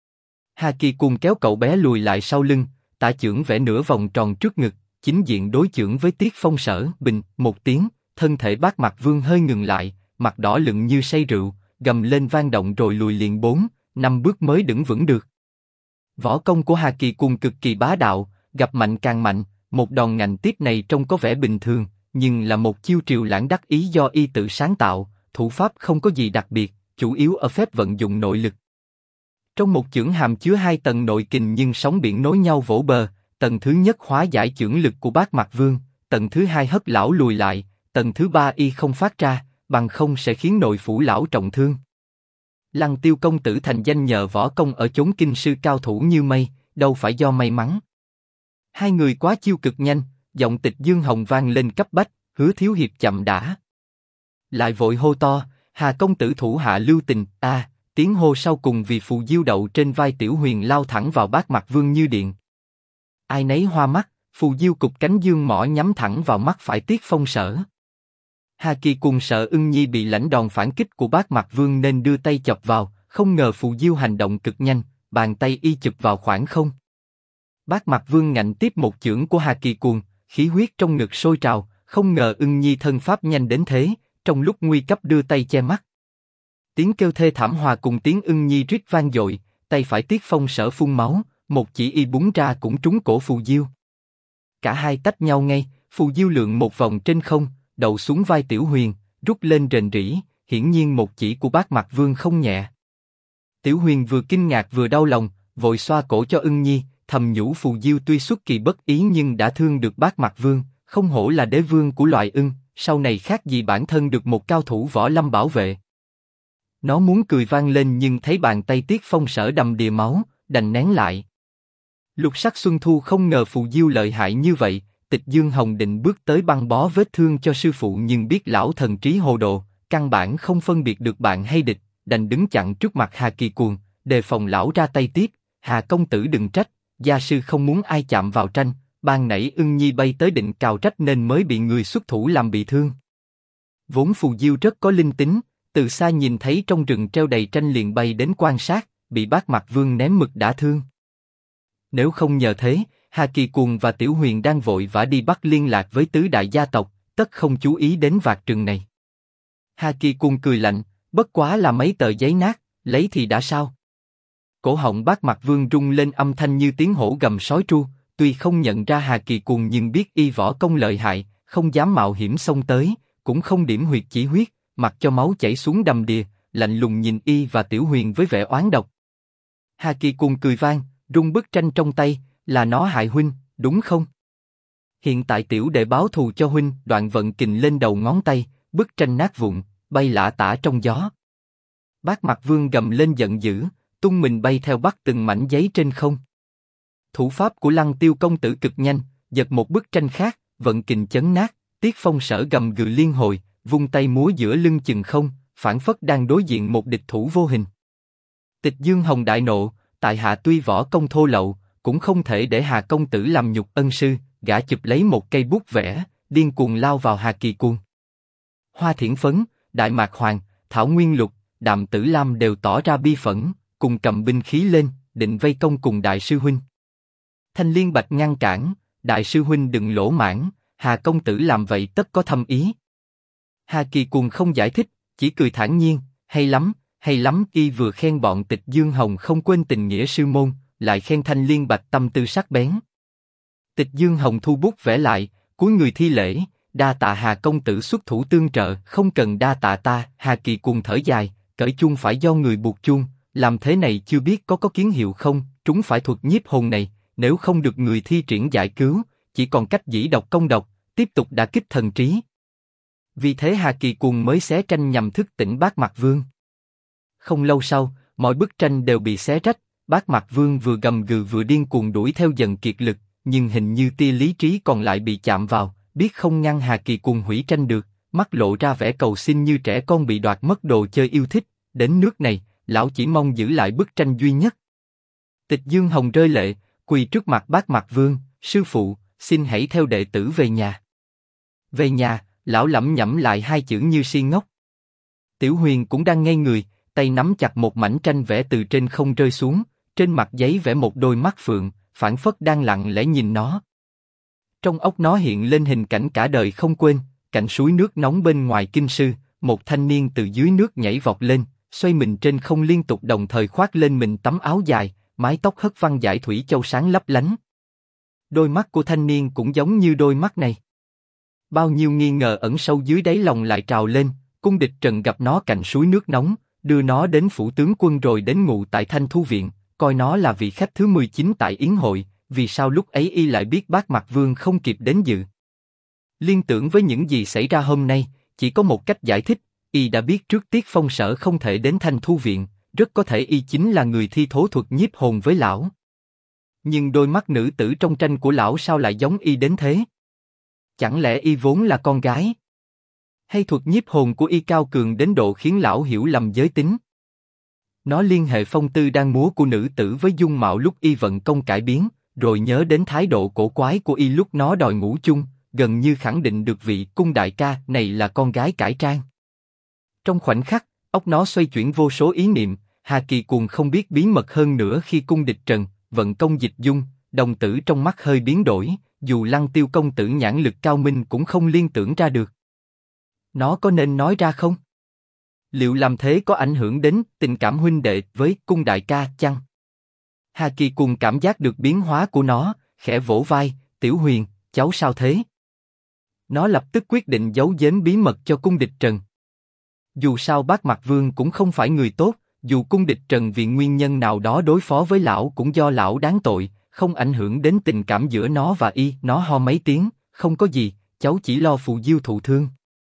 Hà Kỳ Cung kéo cậu bé lùi lại sau lưng, tả chưởng vẽ nửa vòng tròn trước ngực, chính diện đối chưởng với Tiết Phong Sở. Bình một tiếng, thân thể bác Mạc Vương hơi ngừng lại, mặt đỏ lựng như say rượu, gầm lên vang động rồi lùi liền 4-5 bước mới đứng vững được. Võ công của Hà Kỳ Cung cực kỳ bá đạo, gặp mạnh càng mạnh, một đòn ngạnh tiếp này trông có vẻ bình thường, nhưng là một chiêu triều lãng đắc ý do y tự sáng tạo, thủ pháp không có gì đặc biệt, chủ yếu ở phép vận dụng nội lực. Trong một chưởng hàm chứa 2 tầng nội kình nhưng sóng biển nối nhau vỗ bờ, tầng thứ nhất hóa giải chưởng lực của bác Mạc Vương, tầng thứ hai hất lão lùi lại, tầng thứ ba y không phát ra, bằng không sẽ khiến nội phủ lão trọng thương. Lăng Tiêu công tử thành danh nhờ võ công ở chốn kinh sư cao thủ như mây, đâu phải do may mắn. Hai người quá chiêu cực nhanh, giọng Tịch Dương Hồng vang lên cấp bách, Hứa thiếu hiệp chậm đã. Lại vội hô to, Hà công tử thủ hạ lưu tình, tiếng hô sau cùng vì phù diêu đậu trên vai Tiểu Huyền lao thẳng vào Bát Mặt Vương như điện. Ai nấy hoa mắt, phù diêu cục cánh dương mỏ nhắm thẳng vào mắt phải Tiết Phong Sở. Hà Kỳ cùng sợ Ưng Nhi bị lãnh đòn phản kích của Bát Mặt Vương nên đưa tay chọc vào, không ngờ phù diêu hành động cực nhanh, bàn tay y chụp vào khoảng không. Bát Mặt Vương ngạnh tiếp một chưởng của Hà Kỳ cuồng, khí huyết trong ngực sôi trào, không ngờ Ưng Nhi thân pháp nhanh đến thế, trong lúc nguy cấp đưa tay che mắt. Tiếng kêu thê thảm hòa cùng tiếng Ưng Nhi rít vang dội, tay phải Tiết Phong Sở phun máu, một chỉ y búng ra cũng trúng cổ phù diêu. Cả hai tách nhau ngay, phù diêu lượn một vòng trên không, đậu xuống vai Tiểu Huyền, rút lên rền rĩ, hiển nhiên một chỉ của Bát Mặt Vương không nhẹ. Tiểu Huyền vừa kinh ngạc vừa đau lòng, vội xoa cổ cho Ưng Nhi, thầm nhủ phù diêu tuy xuất kỳ bất ý nhưng đã thương được Bát Mặt Vương, không hổ là đế vương của loài ưng, sau này khác gì bản thân được một cao thủ võ lâm bảo vệ. Nó muốn cười vang lên nhưng thấy bàn tay Tiết Phong Sở đầm đìa máu, đành nén lại. Lục Sắc Xuân Thu không ngờ phù diêu lợi hại như vậy, Tịch Dương Hồng định bước tới băng bó vết thương cho sư phụ nhưng biết lão thần trí hồ đồ, căn bản không phân biệt được bạn hay địch, đành đứng chặn trước mặt Hà Kỳ cuồng, đề phòng lão ra tay tiếp. Hà công tử đừng trách, gia sư không muốn ai chạm vào tranh, ban nãy Ưng Nhi bay tới định cào trách nên mới bị người xuất thủ làm bị thương. Vốn phù diêu rất có linh tính, từ xa nhìn thấy trong rừng treo đầy tranh liền bay đến quan sát, bị Bát Mặt Vương ném mực đã thương. Nếu không nhờ thế, Hà Kỳ cuồng và Tiểu Huyền đang vội vã đi bắt liên lạc với tứ đại gia tộc, tất không chú ý đến vạt rừng này. Hà Kỳ cuồng cười lạnh, bất quá là mấy tờ giấy nát, lấy thì đã sao? Cổ họng Bát Mặt Vương rung lên âm thanh như tiếng hổ gầm sói tru, tuy không nhận ra Hà Kỳ cuồng nhưng biết y võ công lợi hại, không dám mạo hiểm xông tới, cũng không điểm huyệt chỉ huyết, mặc cho máu chảy xuống đầm đìa, lạnh lùng nhìn y và Tiểu Huyền với vẻ oán độc. Hà Kỳ cuồng cười vang, rung bức tranh trong tay, là nó hại huynh, đúng không? Hiện tại tiểu đệ báo thù cho huynh, đoạn vận kình lên đầu ngón tay, bức tranh nát vụn, bay lả tả trong gió. Bát Mặt Vương gầm lên giận dữ, tung mình bay theo bắt từng mảnh giấy trên không. Thủ pháp của Lăng Tiêu công tử cực nhanh, giật một bức tranh khác, vận kình chấn nát, Tiết Phong Sở gầm gừ liên hồi, vung tay múa giữa lưng chừng không, phảng phất đang đối diện một địch thủ vô hình. Tịch Dương Hồng đại nộ, tại hạ tuy võ công thô lậu, cũng không thể để Hà công tử làm nhục ân sư, gã chụp lấy một cây bút vẽ, điên cuồng lao vào Hà Kỳ cuồng. Hoa Thiển Phấn, Đại Mạc Hoàng, Thảo Nguyên Lục, Đạm Tử Lam đều tỏ ra bi phẫn, cùng cầm binh khí lên, định vây công cùng đại sư huynh. Thanh Liên Bạch ngăn cản, đại sư huynh đừng lỗ mãn, Hà công tử làm vậy tất có thâm ý. Hà Kỳ cuồng không giải thích, chỉ cười thản nhiên, hay lắm, y vừa khen bọn Tịch Dương Hồng không quên tình nghĩa sư môn, lại khen Thanh Liên Bạch tâm tư sắc bén. Tịch Dương Hồng thu bút vẽ lại, cúi người thi lễ, đa tạ Hà công tử xuất thủ tương trợ, không cần đa tạ ta. Hà Kỳ cuồng thở dài, cởi chuông phải do người buộc chuông, làm thế này chưa biết có kiến hiệu không, trúng phải thuật nhiếp hồn này, nếu không được người thi triển giải cứu, chỉ còn cách dĩ độc công độc, tiếp tục đả kích thần trí. Vì thế Hà Kỳ cuồng mới xé tranh nhằm thức tỉnh Bát Mặt Vương. Không lâu sau, mọi bức tranh đều bị xé rách, Bát Mặt Vương vừa gầm gừ vừa điên cuồng đuổi theo dần kiệt lực, nhưng hình như tia lý trí còn lại bị chạm vào, biết không ngăn Hà Kỳ cuồng hủy tranh được, mắt lộ ra vẻ cầu xin như trẻ con bị đoạt mất đồ chơi yêu thích. Đến nước này, lão chỉ mong giữ lại bức tranh duy nhất. Tịch Dương Hồng rơi lệ, quỳ trước mặt Bát Mặt Vương, sư phụ, xin hãy theo đệ tử về nhà. Về nhà, lão lẩm nhẩm lại hai chữ như si ngốc. Tiểu Huyền cũng đang ngây người, tay nắm chặt một mảnh tranh vẽ từ trên không rơi xuống, trên mặt giấy vẽ một đôi mắt phượng, phảng phất đang lặng lẽ nhìn nó. Trong óc nó hiện lên hình cảnh cả đời không quên, cạnh suối nước nóng bên ngoài kinh sư, một thanh niên từ dưới nước nhảy vọt lên, xoay mình trên không liên tục đồng thời khoác lên mình tấm áo dài, mái tóc hất văng dải thủy châu sáng lấp lánh. Đôi mắt của thanh niên cũng giống như đôi mắt này. Bao nhiêu nghi ngờ ẩn sâu dưới đáy lòng lại trào lên, cung địch trần gặp nó cạnh suối nước nóng, đưa nó đến phủ tướng quân rồi đến ngụ tại Thanh Thu Viện, coi nó là vị khách thứ 19 tại yến hội, vì sao lúc ấy y lại biết Bát Mặt Vương không kịp đến dự. Liên tưởng với những gì xảy ra hôm nay, chỉ có một cách giải thích, y đã biết trước Tiết Phong Sở không thể đến Thanh Thu Viện, rất có thể y chính là người thi thố thuật nhiếp hồn với lão. Nhưng đôi mắt nữ tử trong tranh của lão sao lại giống y đến thế? Chẳng lẽ y vốn là con gái? Hay thuật nhiếp hồn của y cao cường đến độ khiến lão hiểu lầm giới tính? Nó liên hệ phong tư đang múa của nữ tử với dung mạo lúc y vận công cải biến, rồi nhớ đến thái độ cổ quái của y lúc nó đòi ngủ chung, gần như khẳng định được vị cung đại ca này là con gái cải trang. Trong khoảnh khắc, óc nó xoay chuyển vô số ý niệm. Hà Kỳ Cuồng không biết bí mật hơn nữa khi cung địch trần, vận công dịch dung, đồng tử trong mắt hơi biến đổi, dù Lăng Tiêu công tử nhãn lực cao minh cũng không liên tưởng ra được. Nó có nên nói ra không? Liệu làm thế có ảnh hưởng đến tình cảm huynh đệ với cung đại ca chăng? Hà Kỳ Cuồng cảm giác được biến hóa của nó, khẽ vỗ vai, Tiểu Huyền, cháu sao thế? Nó lập tức quyết định giấu giếm bí mật cho cung địch trần. Dù sao Bác Mặc Vương cũng không phải người tốt, dù cung địch trần vì nguyên nhân nào đó đối phó với lão cũng do lão đáng tội, không ảnh hưởng đến tình cảm giữa nó và y. Nó ho mấy tiếng, không có gì, cháu chỉ lo phù diêu thụ thương.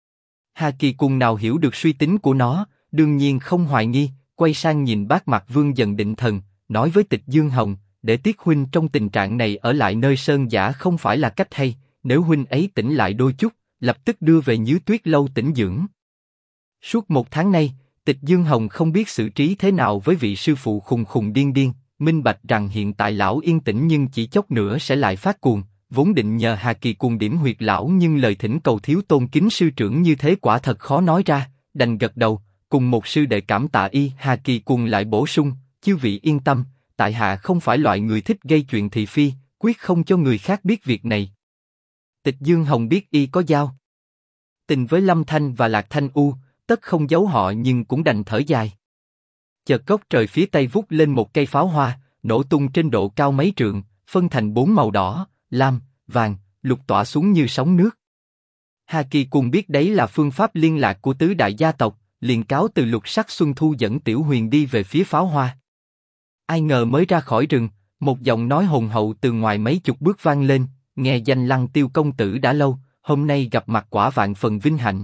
Hà Kỳ Cuồng nào hiểu được suy tính của nó, đương nhiên không hoài nghi, quay sang nhìn Bác Mặc Vương dần định thần, nói với Tịch Dương Hồng, để Tiết huynh trong tình trạng này ở lại nơi sơn giả không phải là cách hay, nếu huynh ấy tỉnh lại đôi chút, lập tức đưa về Nhứ Tuyết lâu tĩnh dưỡng. Suốt 1 tháng nay, Tịch Dương Hồng không biết xử trí thế nào với vị sư phụ khùng khùng điên điên, minh bạch rằng hiện tại lão yên tĩnh nhưng chỉ chốc nữa sẽ lại phát cuồng, vốn định nhờ Hà Kỳ Cuồng điểm huyệt lão nhưng lời thỉnh cầu thiếu tôn kính sư trưởng như thế quả thật khó nói ra, đành gật đầu, cùng một sư đệ cảm tạ y. Hà Kỳ Cuồng lại bổ sung, chư vị yên tâm, tại hạ không phải loại người thích gây chuyện thị phi, quyết không cho người khác biết việc này. Tịch Dương Hồng biết y có giao tình với Lâm Thanh và Lạc Thanh U, tất không giấu họ nhưng cũng đành thở dài. Chợt góc trời phía tây vút lên một cây pháo hoa, nổ tung trên độ cao mấy trượng, phân thành 4 màu đỏ, lam, vàng, lục tỏa xuống như sóng nước. Hà Kỳ Cuồng biết đấy là phương pháp liên lạc của tứ đại gia tộc, liền cáo từ Lục Sắc Xuân Thu dẫn Tiểu Huyền đi về phía pháo hoa. Ai ngờ mới ra khỏi rừng, một giọng nói hùng hậu từ ngoài mấy chục bước vang lên, nghe danh Lăng Tiêu công tử đã lâu, hôm nay gặp mặt quả vạn phần vinh hạnh.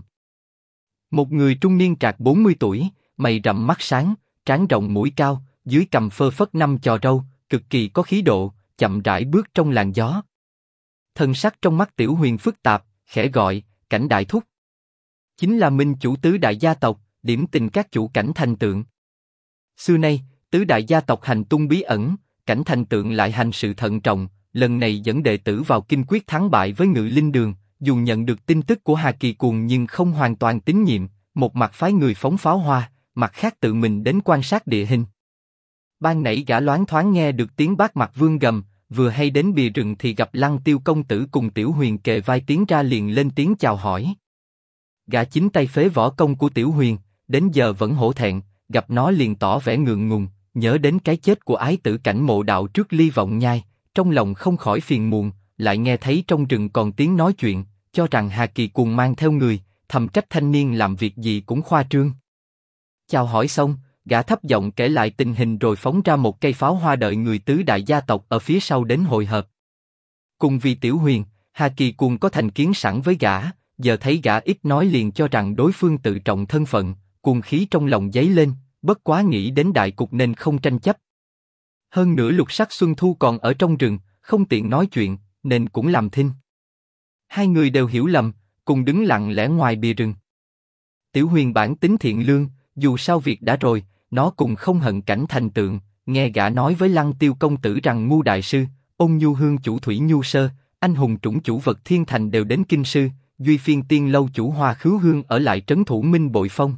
Một người trung niên trạc 40 tuổi, mày rậm mắt sáng, trán rộng mũi cao, dưới cằm phơ phất 5 chò râu, cực kỳ có khí độ, chậm rãi bước trong làn gió. Thần sắc trong mắt Tiểu Huyền phức tạp, khẽ gọi, Cảnh đại thúc. Chính là minh chủ tứ đại gia tộc, điểm tình các chủ Cảnh Thành Tượng. Xưa nay, tứ đại gia tộc hành tung bí ẩn, Cảnh Thành Tượng lại hành sự thận trọng, lần này dẫn đệ tử vào kinh quyết thắng bại với Ngự Linh Đường. Dù nhận được tin tức của Hà Kỳ Cuồng nhưng không hoàn toàn tín nhiệm, một mặt phái người phóng pháo hoa, mặt khác tự mình đến quan sát địa hình. Ban nãy gã loáng thoáng nghe được tiếng Bác Mặc Vương gầm, vừa hay đến bìa rừng thì gặp Lăng Tiêu công tử cùng Tiểu Huyền kề vai tiến ra liền lên tiếng chào hỏi. Gã chính tay phế võ công của Tiểu Huyền, đến giờ vẫn hổ thẹn, gặp nó liền tỏ vẻ ngượng ngùng, nhớ đến cái chết của ái tử Cảnh Mộ đạo trước Ly Vọng Nhai, trong lòng không khỏi phiền muộn. Lại nghe thấy trong rừng còn tiếng nói chuyện, cho rằng Hà Kỳ Cuồng mang theo người, thầm trách thanh niên làm việc gì cũng khoa trương. Chào hỏi xong, gã thấp giọng kể lại tình hình rồi phóng ra một cây pháo hoa đợi người tứ đại gia tộc ở phía sau đến hội hợp. Cùng vì Tiểu Huyền, Hà Kỳ Cuồng có thành kiến sẵn với gã, giờ thấy gã ít nói liền cho rằng đối phương tự trọng thân phận, cuồng khí trong lòng dấy lên, bất quá nghĩ đến đại cục nên không tranh chấp. Hơn nữa Lục Sắc Xuân Thu còn ở trong rừng, không tiện nói chuyện, nên cũng làm thinh. Hai người đều hiểu lầm, cùng đứng lặng lẽ ngoài bìa rừng. Tiểu Huyền bản tính thiện lương, dù sao việc đã rồi, nó cũng không hận Cảnh Thành Tượng. Nghe gã nói với Lăng Tiêu công tử rằng Ngu đại sư, Ôn Nhu Hương chủ Thủy Nhu Sơ, anh hùng trũng chủ Vật Thiên Thành đều đến kinh sư, Duy Phiên Tiên lâu chủ Hoa Khứu Hương ở lại trấn thủ Minh Bội Phong.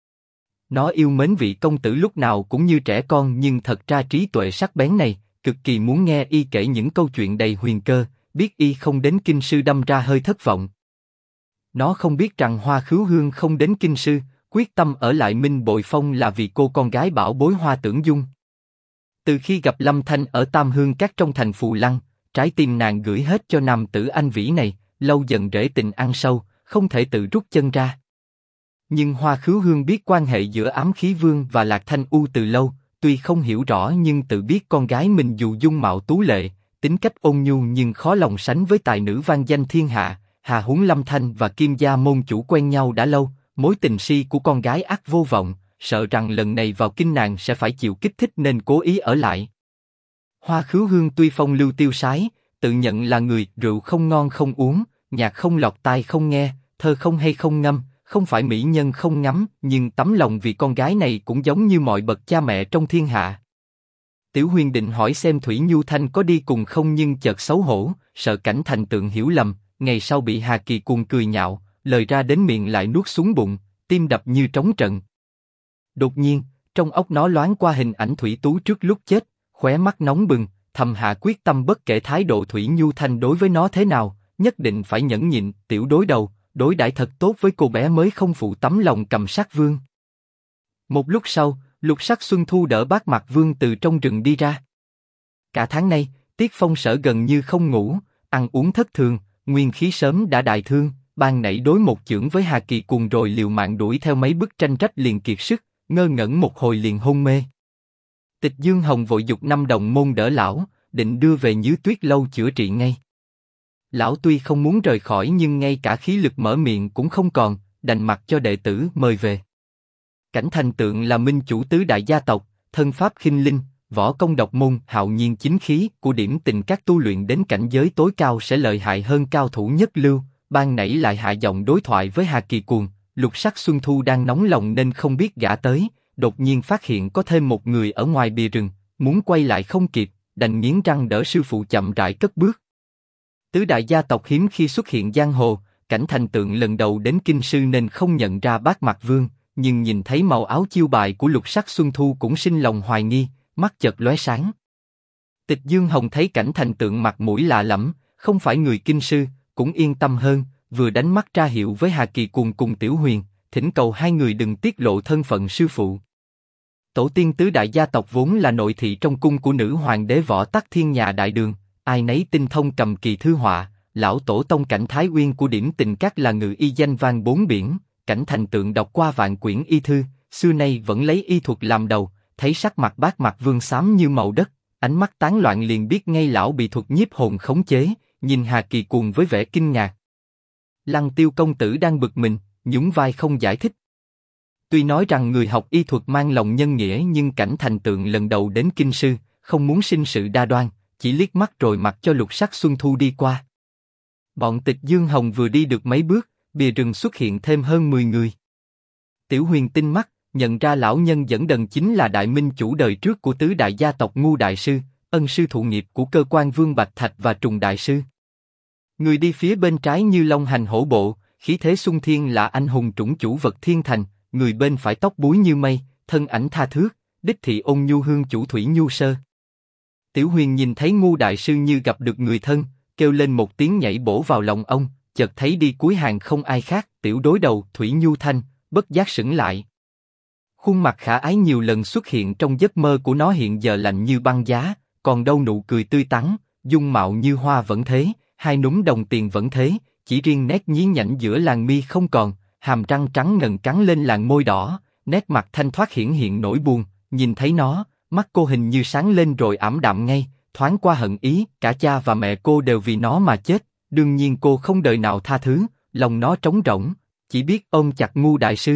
Nó yêu mến vị công tử lúc nào cũng như trẻ con nhưng thật ra trí tuệ sắc bén này, cực kỳ muốn nghe y kể những câu chuyện đầy huyền cơ. Biết y không đến kinh sư đâm ra hơi thất vọng. Nó không biết rằng Hoa Khứu Hương không đến kinh sư, quyết tâm ở lại Minh Bội Phong là vì cô con gái bảo bối Hoa Tưởng Dung. Từ khi gặp Lâm Thanh ở Tam Hương Các trong thành Phù Lăng, trái tim nàng gửi hết cho nam tử anh vĩ này, lâu dần rễ tình ăn sâu, không thể tự rút chân ra. Nhưng Hoa Khứu Hương biết quan hệ giữa Ám Khí Vương và Lạc Thanh U từ lâu, tuy không hiểu rõ nhưng tự biết con gái mình dù dung mạo tú lệ, tính cách ôn nhu nhưng khó lòng sánh với tài nữ vang danh thiên hạ. Hà huống Lâm Thanh và Kim Gia môn chủ quen nhau đã lâu, mối tình si của con gái ắt vô vọng, sợ rằng lần này vào kinh nàng sẽ phải chịu kích thích nên cố ý ở lại. Hoa Khứu Hương tuy phong lưu tiêu sái, tự nhận là người rượu không ngon không uống, nhạc không lọt tai không nghe, thơ không hay không ngâm, không phải mỹ nhân không ngắm, nhưng tấm lòng vì con gái này cũng giống như mọi bậc cha mẹ trong thiên hạ. Tiểu Huyền định hỏi xem Thủy Nhu Thanh có đi cùng không nhưng chợt xấu hổ, sợ Cảnh Thành Tượng hiểu lầm, ngày sau bị Hà Kỳ Cuồng cười nhạo, lời ra đến miệng lại nuốt xuống bụng, tim đập như trống trận. Đột nhiên, trong óc nó loáng qua hình ảnh Thủy Tú trước lúc chết, khóe mắt nóng bừng, thầm hạ quyết tâm bất kể thái độ Thủy Nhu Thanh đối với nó thế nào, nhất định phải nhẫn nhịn, tiểu đối đầu, đối đãi thật tốt với cô bé mới không phụ tấm lòng Cầm Sát Vương. Một lúc sau, Lục Sắc Xuân Thu đỡ Bát Mạc Vương từ trong rừng đi ra. Cả tháng nay, Tiết Phong Sở gần như không ngủ, ăn uống thất thường, nguyên khí sớm đã đại thương, ban nãy đối một chưởng với Hà Kỳ Cuồng rồi liều mạng đuổi theo mấy bức tranh trách liền kiệt sức, ngơ ngẩn một hồi liền hôn mê. Tịch Dương Hồng vội giục 5 đồng môn đỡ lão, định đưa về Nhứ Tuyết lâu chữa trị ngay. Lão tuy không muốn rời khỏi nhưng ngay cả khí lực mở miệng cũng không còn, đành mặc cho đệ tử mời về. Cảnh Thành Tượng là minh chủ tứ đại gia tộc, thân pháp khinh linh, võ công độc môn, hạo nhiên chính khí, của điểm tình các tu luyện đến cảnh giới tối cao sẽ lợi hại hơn cao thủ nhất lưu. Ban nãy lại hạ giọng đối thoại với Hà Kỳ Cuồng, Lục Sắc Xuân Thu đang nóng lòng nên không biết gã tới, đột nhiên phát hiện có thêm một người ở ngoài bìa rừng, muốn quay lại không kịp, đành nghiến răng đỡ sư phụ chậm rãi cất bước. Tứ đại gia tộc hiếm khi xuất hiện giang hồ, Cảnh Thành Tượng lần đầu đến kinh sư nên không nhận ra Bát Mạc Vương, nhưng nhìn thấy màu áo chiêu bài của Lục Sắc Xuân Thu cũng sinh lòng hoài nghi, mắt chợt lóe sáng. Tịch Dương Hồng thấy Cảnh Thành Tượng mặt mũi lạ lẫm, không phải người kinh sư, cũng yên tâm hơn, vừa đánh mắt ra hiệu với Hà Kỳ Cuồng cùng Tiểu Huyền, thỉnh cầu hai người đừng tiết lộ thân phận sư phụ. Tổ tiên tứ đại gia tộc vốn là nội thị trong cung của nữ hoàng đế Võ Tắc Thiên nhà đại đường, ai nấy tinh thông cầm kỳ thư họa, lão tổ tông Cảnh Thái Uyên của điểm tình các là ngự y danh vang bốn biển, Cảnh Thành Tượng đọc qua vạn quyển y thư, xưa nay vẫn lấy y thuật làm đầu, thấy sắc mặt Bát Mạc Vương xám như màu đất, ánh mắt tán loạn liền biết ngay lão bị thuật nhiếp hồn khống chế, nhìn Hà Kỳ Cuồng với vẻ kinh ngạc. Lăng Tiêu công tử đang bực mình, nhún vai không giải thích. Tuy nói rằng người học y thuật mang lòng nhân nghĩa nhưng Cảnh Thành Tượng lần đầu đến kinh sư, không muốn sinh sự đa đoan, chỉ liếc mắt rồi mặc cho Lục Sắc Xuân Thu đi qua. Bọn Tịch Dương Hồng vừa đi được mấy bước, bìa rừng xuất hiện thêm hơn 10 người. Tiểu Huyền tinh mắt, nhận ra lão nhân dẫn đần chính là đại minh chủ đời trước của tứ đại gia tộc Ngu đại sư, ân sư thụ nghiệp của cơ quan Vương Bạch Thạch và Trùng đại sư. Người đi phía bên trái như long hành hổ bộ, khí thế sung thiên là anh hùng trũng chủ vật thiên thành, người bên phải tóc búi như mây, thân ảnh tha thước, đích thị ôn nhu hương chủ Thủy Nhu Sơ. Tiểu Huyền nhìn thấy Ngu đại sư như gặp được người thân, kêu lên một tiếng nhảy bổ vào lòng ông, chợt thấy đi cuối hàng không ai khác, tiểu đối đầu Thủy Nhu Thanh, bất giác sững lại. Khuôn mặt khả ái nhiều lần xuất hiện trong giấc mơ của nó hiện giờ lạnh như băng giá, còn đâu nụ cười tươi tắn, dung mạo như hoa vẫn thế, hai núm đồng tiền vẫn thế, chỉ riêng nét nhí nhảnh giữa làn mi không còn, hàm răng trắng ngần cắn lên làn môi đỏ, nét mặt thanh thoát hiển hiện nỗi buồn, nhìn thấy nó, mắt cô hình như sáng lên rồi ảm đạm ngay, thoáng qua hận ý, cả cha và mẹ cô đều vì nó mà chết, đương nhiên cô không đời nào tha thứ, lòng nó trống rỗng, chỉ biết ôm chặt Ngu đại sư.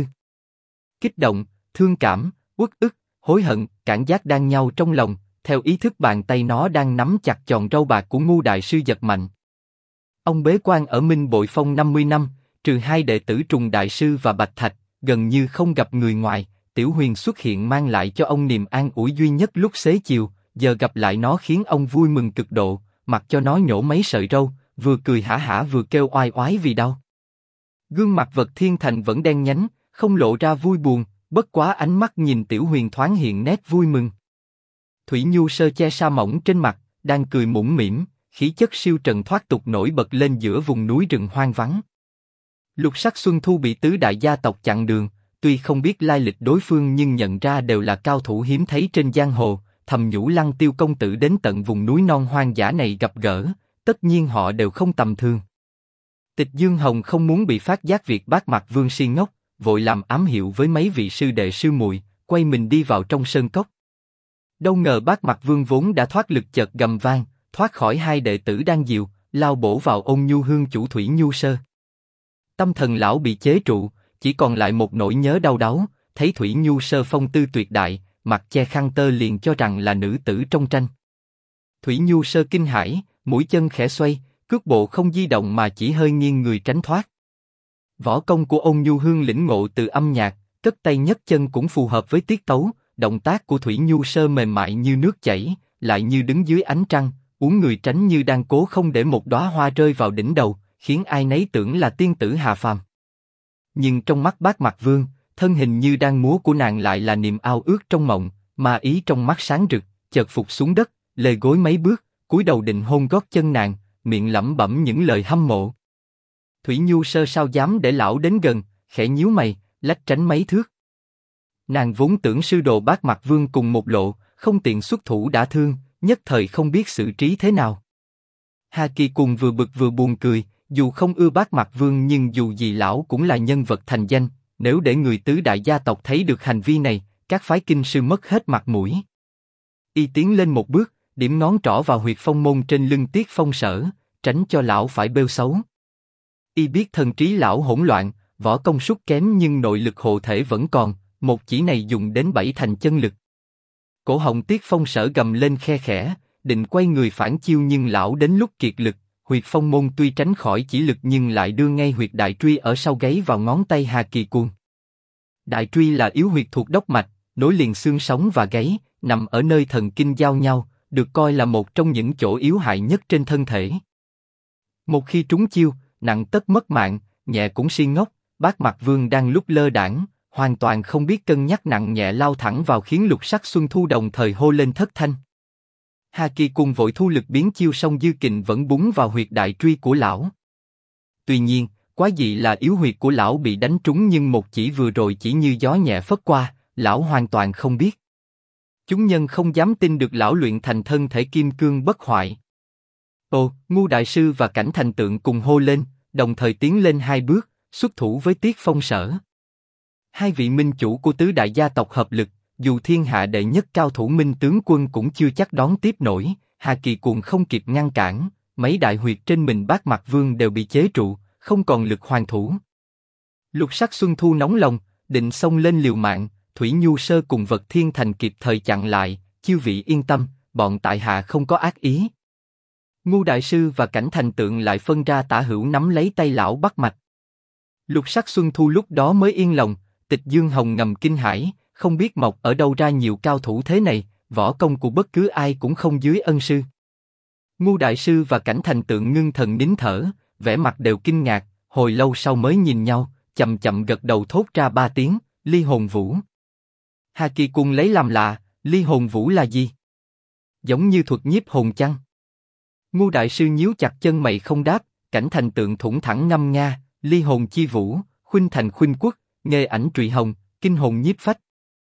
Kích động, thương cảm, uất ức, hối hận, cảm giác đan nhau trong lòng, theo ý thức bàn tay nó đang nắm chặt tròn râu bạc của Ngu đại sư giật mạnh. Ông bế quan ở Minh Bội Phong 50 năm, trừ hai đệ tử Trùng đại sư và Bạch Thạch, gần như không gặp người ngoài. Tiểu Huyền xuất hiện mang lại cho ông niềm an ủi duy nhất lúc xế chiều, giờ gặp lại nó khiến ông vui mừng cực độ, mặc cho nó nhổ mấy sợi râu, vừa cười hả hả vừa kêu oai oái vì đau. Gương mặt Vật Thiên Thành vẫn đen nhánh, không lộ ra vui buồn, bất quá ánh mắt nhìn Tiểu Huyền thoáng hiện nét vui mừng. Thủy Nhu Sơ che sa mỏng trên mặt, đang cười mũm mĩm, khí chất siêu trần thoát tục nổi bật lên giữa vùng núi rừng hoang vắng. Lục Sắc Xuân Thu bị tứ đại gia tộc chặn đường, tuy không biết lai lịch đối phương nhưng nhận ra đều là cao thủ hiếm thấy trên giang hồ, thầm nhủ Lăng Tiêu công tử đến tận vùng núi non hoang dã này gặp gỡ, tất nhiên họ đều không tầm thường. Tịch Dương Hồng không muốn bị phát giác việc Bát Mạc Vương si ngốc, vội làm ám hiệu với mấy vị sư đệ sư muội, quay mình đi vào trong sơn cốc. Đâu ngờ Bát Mạc Vương vốn đã thoát lực chợt gầm vang, thoát khỏi hai đệ tử đang dìu, lao bổ vào ôn nhu hương chủ Thủy Nhu Sơ. Tâm thần lão bị chế trụ, chỉ còn lại một nỗi nhớ đau đáu, thấy Thủy Nhu Sơ phong tư tuyệt đại, mặt che khăn tơ liền cho rằng là nữ tử trong tranh. Thủy Nhu Sơ kinh hãi, mũi chân khẽ xoay, cước bộ không di động mà chỉ hơi nghiêng người tránh thoát. Võ công của Ôn Nhu Hương lĩnh ngộ từ âm nhạc, cất tay nhấc chân cũng phù hợp với tiết tấu, động tác của Thủy Nhu Sơ mềm mại như nước chảy, lại như đứng dưới ánh trăng, uốn người tránh như đang cố không để một đóa hoa rơi vào đỉnh đầu, khiến ai nấy tưởng là tiên tử hạ phàm. Nhưng trong mắt Bác Mặc Vương, thân hình như đang múa của nàng lại là niềm ao ước trong mộng, ma ý trong mắt sáng rực, chợt phục xuống đất, lê gối mấy bước, cúi đầu định hôn gót chân nàng, miệng lẩm bẩm những lời hâm mộ. Thủy Nhu Sơ sao dám để lão đến gần, khẽ nhíu mày, lách tránh mấy thước. Nàng vốn tưởng sư đồ Bác Mặc Vương cùng một lộ, không tiện xuất thủ đả thương, nhất thời không biết xử trí thế nào. Hà Kỳ cùng vừa bực vừa buồn cười, dù không ưa Bác Mặc Vương nhưng dù gì lão cũng là nhân vật thành danh, nếu để người tứ đại gia tộc thấy được hành vi này, các phái kinh sư mất hết mặt mũi. Y tiến lên một bước, điểm ngón trỏ vào huyệt phong môn trên lưng Tiết Phong Sở, tránh cho lão phải bêu xấu. Y biết thần trí lão hỗn loạn, võ công sút kém nhưng nội lực hộ thể vẫn còn, một chỉ này dùng đến 7 thành chân lực. Cổ họng Tiết Phong Sở gầm lên khe khẽ, định quay người phản chiêu nhưng lão đến lúc kiệt lực, huyệt phong môn tuy tránh khỏi chỉ lực nhưng lại đưa ngay huyệt đại truy ở sau gáy vào ngón tay Hà Kỳ Cuồng. Đại truy là yếu huyệt thuộc đốc mạch, nối liền xương sống và gáy, nằm ở nơi thần kinh giao nhau, được coi là một trong những chỗ yếu hại nhất trên thân thể. Một khi trúng chiêu, nặng tất mất mạng, nhẹ cũng si ngốc. Bác Mặc Vương đang lúc lơ đãng, hoàn toàn không biết cân nhắc nặng nhẹ lao thẳng vào khiến Lục Sắc Xuân Thu đồng thời hô lên thất thanh. Hà Kỳ Cuồng vội thu lực biến chiêu song dư kình vẫn búng vào huyệt đại truy của lão. Tuy nhiên, quá dị là yếu huyệt của lão bị đánh trúng nhưng một chỉ vừa rồi chỉ như gió nhẹ phất qua, lão hoàn toàn không biết. Chúng nhân không dám tin được lão luyện thành thân thể kim cương bất hoại. Ồ, Ngu đại sư và Cảnh Thành Tượng cùng hô lên, đồng thời tiến lên 2 bước, xuất thủ với Tiết Phong Sở. Hai vị minh chủ của tứ đại gia tộc hợp lực, dù thiên hạ đệ nhất cao thủ minh tướng quân cũng chưa chắc đón tiếp nổi. Hà Kỳ Cuồng không kịp ngăn cản, mấy đại huyệt trên mình Bác Mặc Vương đều bị chế trụ, không còn lực hoàn thủ. Lục Sắc Xuân Thu nóng lòng, định xông lên liều mạng. Thủy Nhu Sơ cùng Vật Thiên Thành kịp thời chặn lại, chư vị yên tâm, bọn tại hạ không có ác ý. Ngu đại sư và Cảnh Thành Tượng lại phân ra tả hữu nắm lấy tay lão bắt mạch. Lục Sắc Xuân Thu lúc đó mới yên lòng, Tịch Dương Hồng ngầm kinh hãi, không biết mọc ở đâu ra nhiều cao thủ thế này, võ công của bất cứ ai cũng không dưới ân sư. Ngu đại sư và Cảnh Thành Tượng ngưng thần nín thở, vẻ mặt đều kinh ngạc, hồi lâu sau mới nhìn nhau, chậm chậm gật đầu thốt ra 3 tiếng, Ly Hồn Vũ. Hà Kỳ Cuồng lấy làm lạ, Ly Hồn Vũ là gì? Giống như thuật nhiếp hồn chăng? Ngu đại sư nhíu chặt chân mày không đáp, Cảnh Thành Tượng thủng thẳng ngâm nga, Ly Hồn Chi Vũ, khuynh thành khuynh quốc, nghê ảnh trụy hồng, kinh hồn nhiếp phách.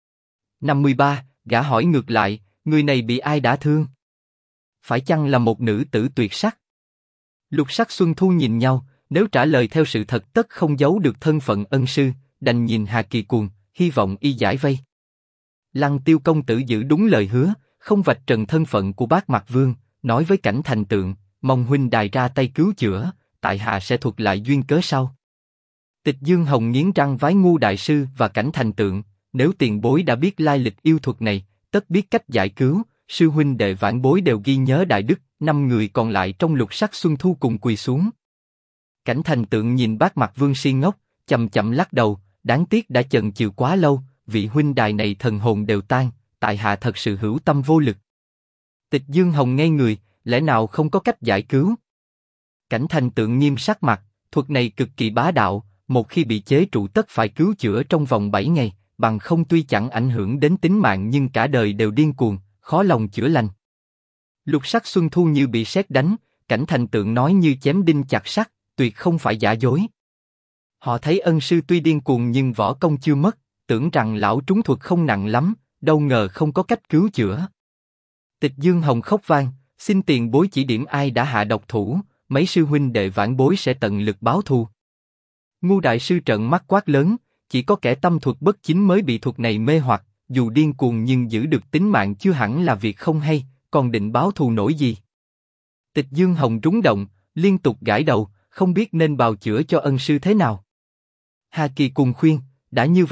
53, gã hỏi ngược lại, người này bị ai đả thương? Phải chăng là một nữ tử tuyệt sắc? Lục Sắc Xuân Thu nhìn nhau, nếu trả lời theo sự thật tất không giấu được thân phận ân sư, đành nhìn Hà Kỳ Cuồng, hy vọng y giải vây. Lăng Tiêu công tử giữ đúng lời hứa, không vạch trần thân phận của Bác Mặc Vương, nói với Cảnh Thành Tượng, mong huynh đài ra tay cứu chữa, tại hạ sẽ thuật lại duyên cớ sau. Tịch Dương Hồng nghiến răng vái Ngu đại sư và Cảnh Thành Tượng, nếu tiền bối đã biết lai lịch yêu thuật này, tất biết cách giải cứu. Sư huynh đệ vãn bối đều ghi nhớ đại đức. 5 người còn lại trong Lục Sắc Xuân Thu cùng quỳ xuống. Cảnh Thành Tượng nhìn Bác Mặc Vương si ngốc, chậm chậm lắc đầu, đáng tiếc đã chần chừ quá lâu, vị huynh đài này thần hồn đều tan, tại hạ thật sự hữu tâm vô lực. Tịch Dương Hồng ngây người, lẽ nào không có cách giải cứu? Cảnh Thành Tượng nghiêm sắc mặt, thuật này cực kỳ bá đạo, một khi bị chế trụ tất phải cứu chữa trong vòng 7 ngày, bằng không tuy chẳng ảnh hưởng đến tính mạng nhưng cả đời đều điên cuồng, khó lòng chữa lành. Lục Sắc Xuân Thu như bị sét đánh, Cảnh Thành Tượng nói như chém đinh chặt sắt, tuyệt không phải giả dối. Họ thấy ân sư tuy điên cuồng nhưng võ công chưa mất, tưởng rằng lão trúng thuật không nặng lắm, đâu ngờ không có cách cứu chữa. Tịch Dương Hồng khóc vang, xin tiền bối chỉ điểm ai đã hạ độc thủ, mấy sư huynh đệ vãn bối sẽ tận lực báo thù. Ngu đại sư trợn mắt quát lớn, chỉ có kẻ tâm thuật bất chính mới bị thuật này mê hoặc, dù điên cuồng nhưng giữ được tính mạng chưa hẳn là việc không hay, còn định báo thù nổi gì? Tịch Dương Hồng rúng động, liên tục gãi đầu, không biết nên bào chữa cho ân sư thế nào. Hà Kỳ cùng khuyên, đã như vậy,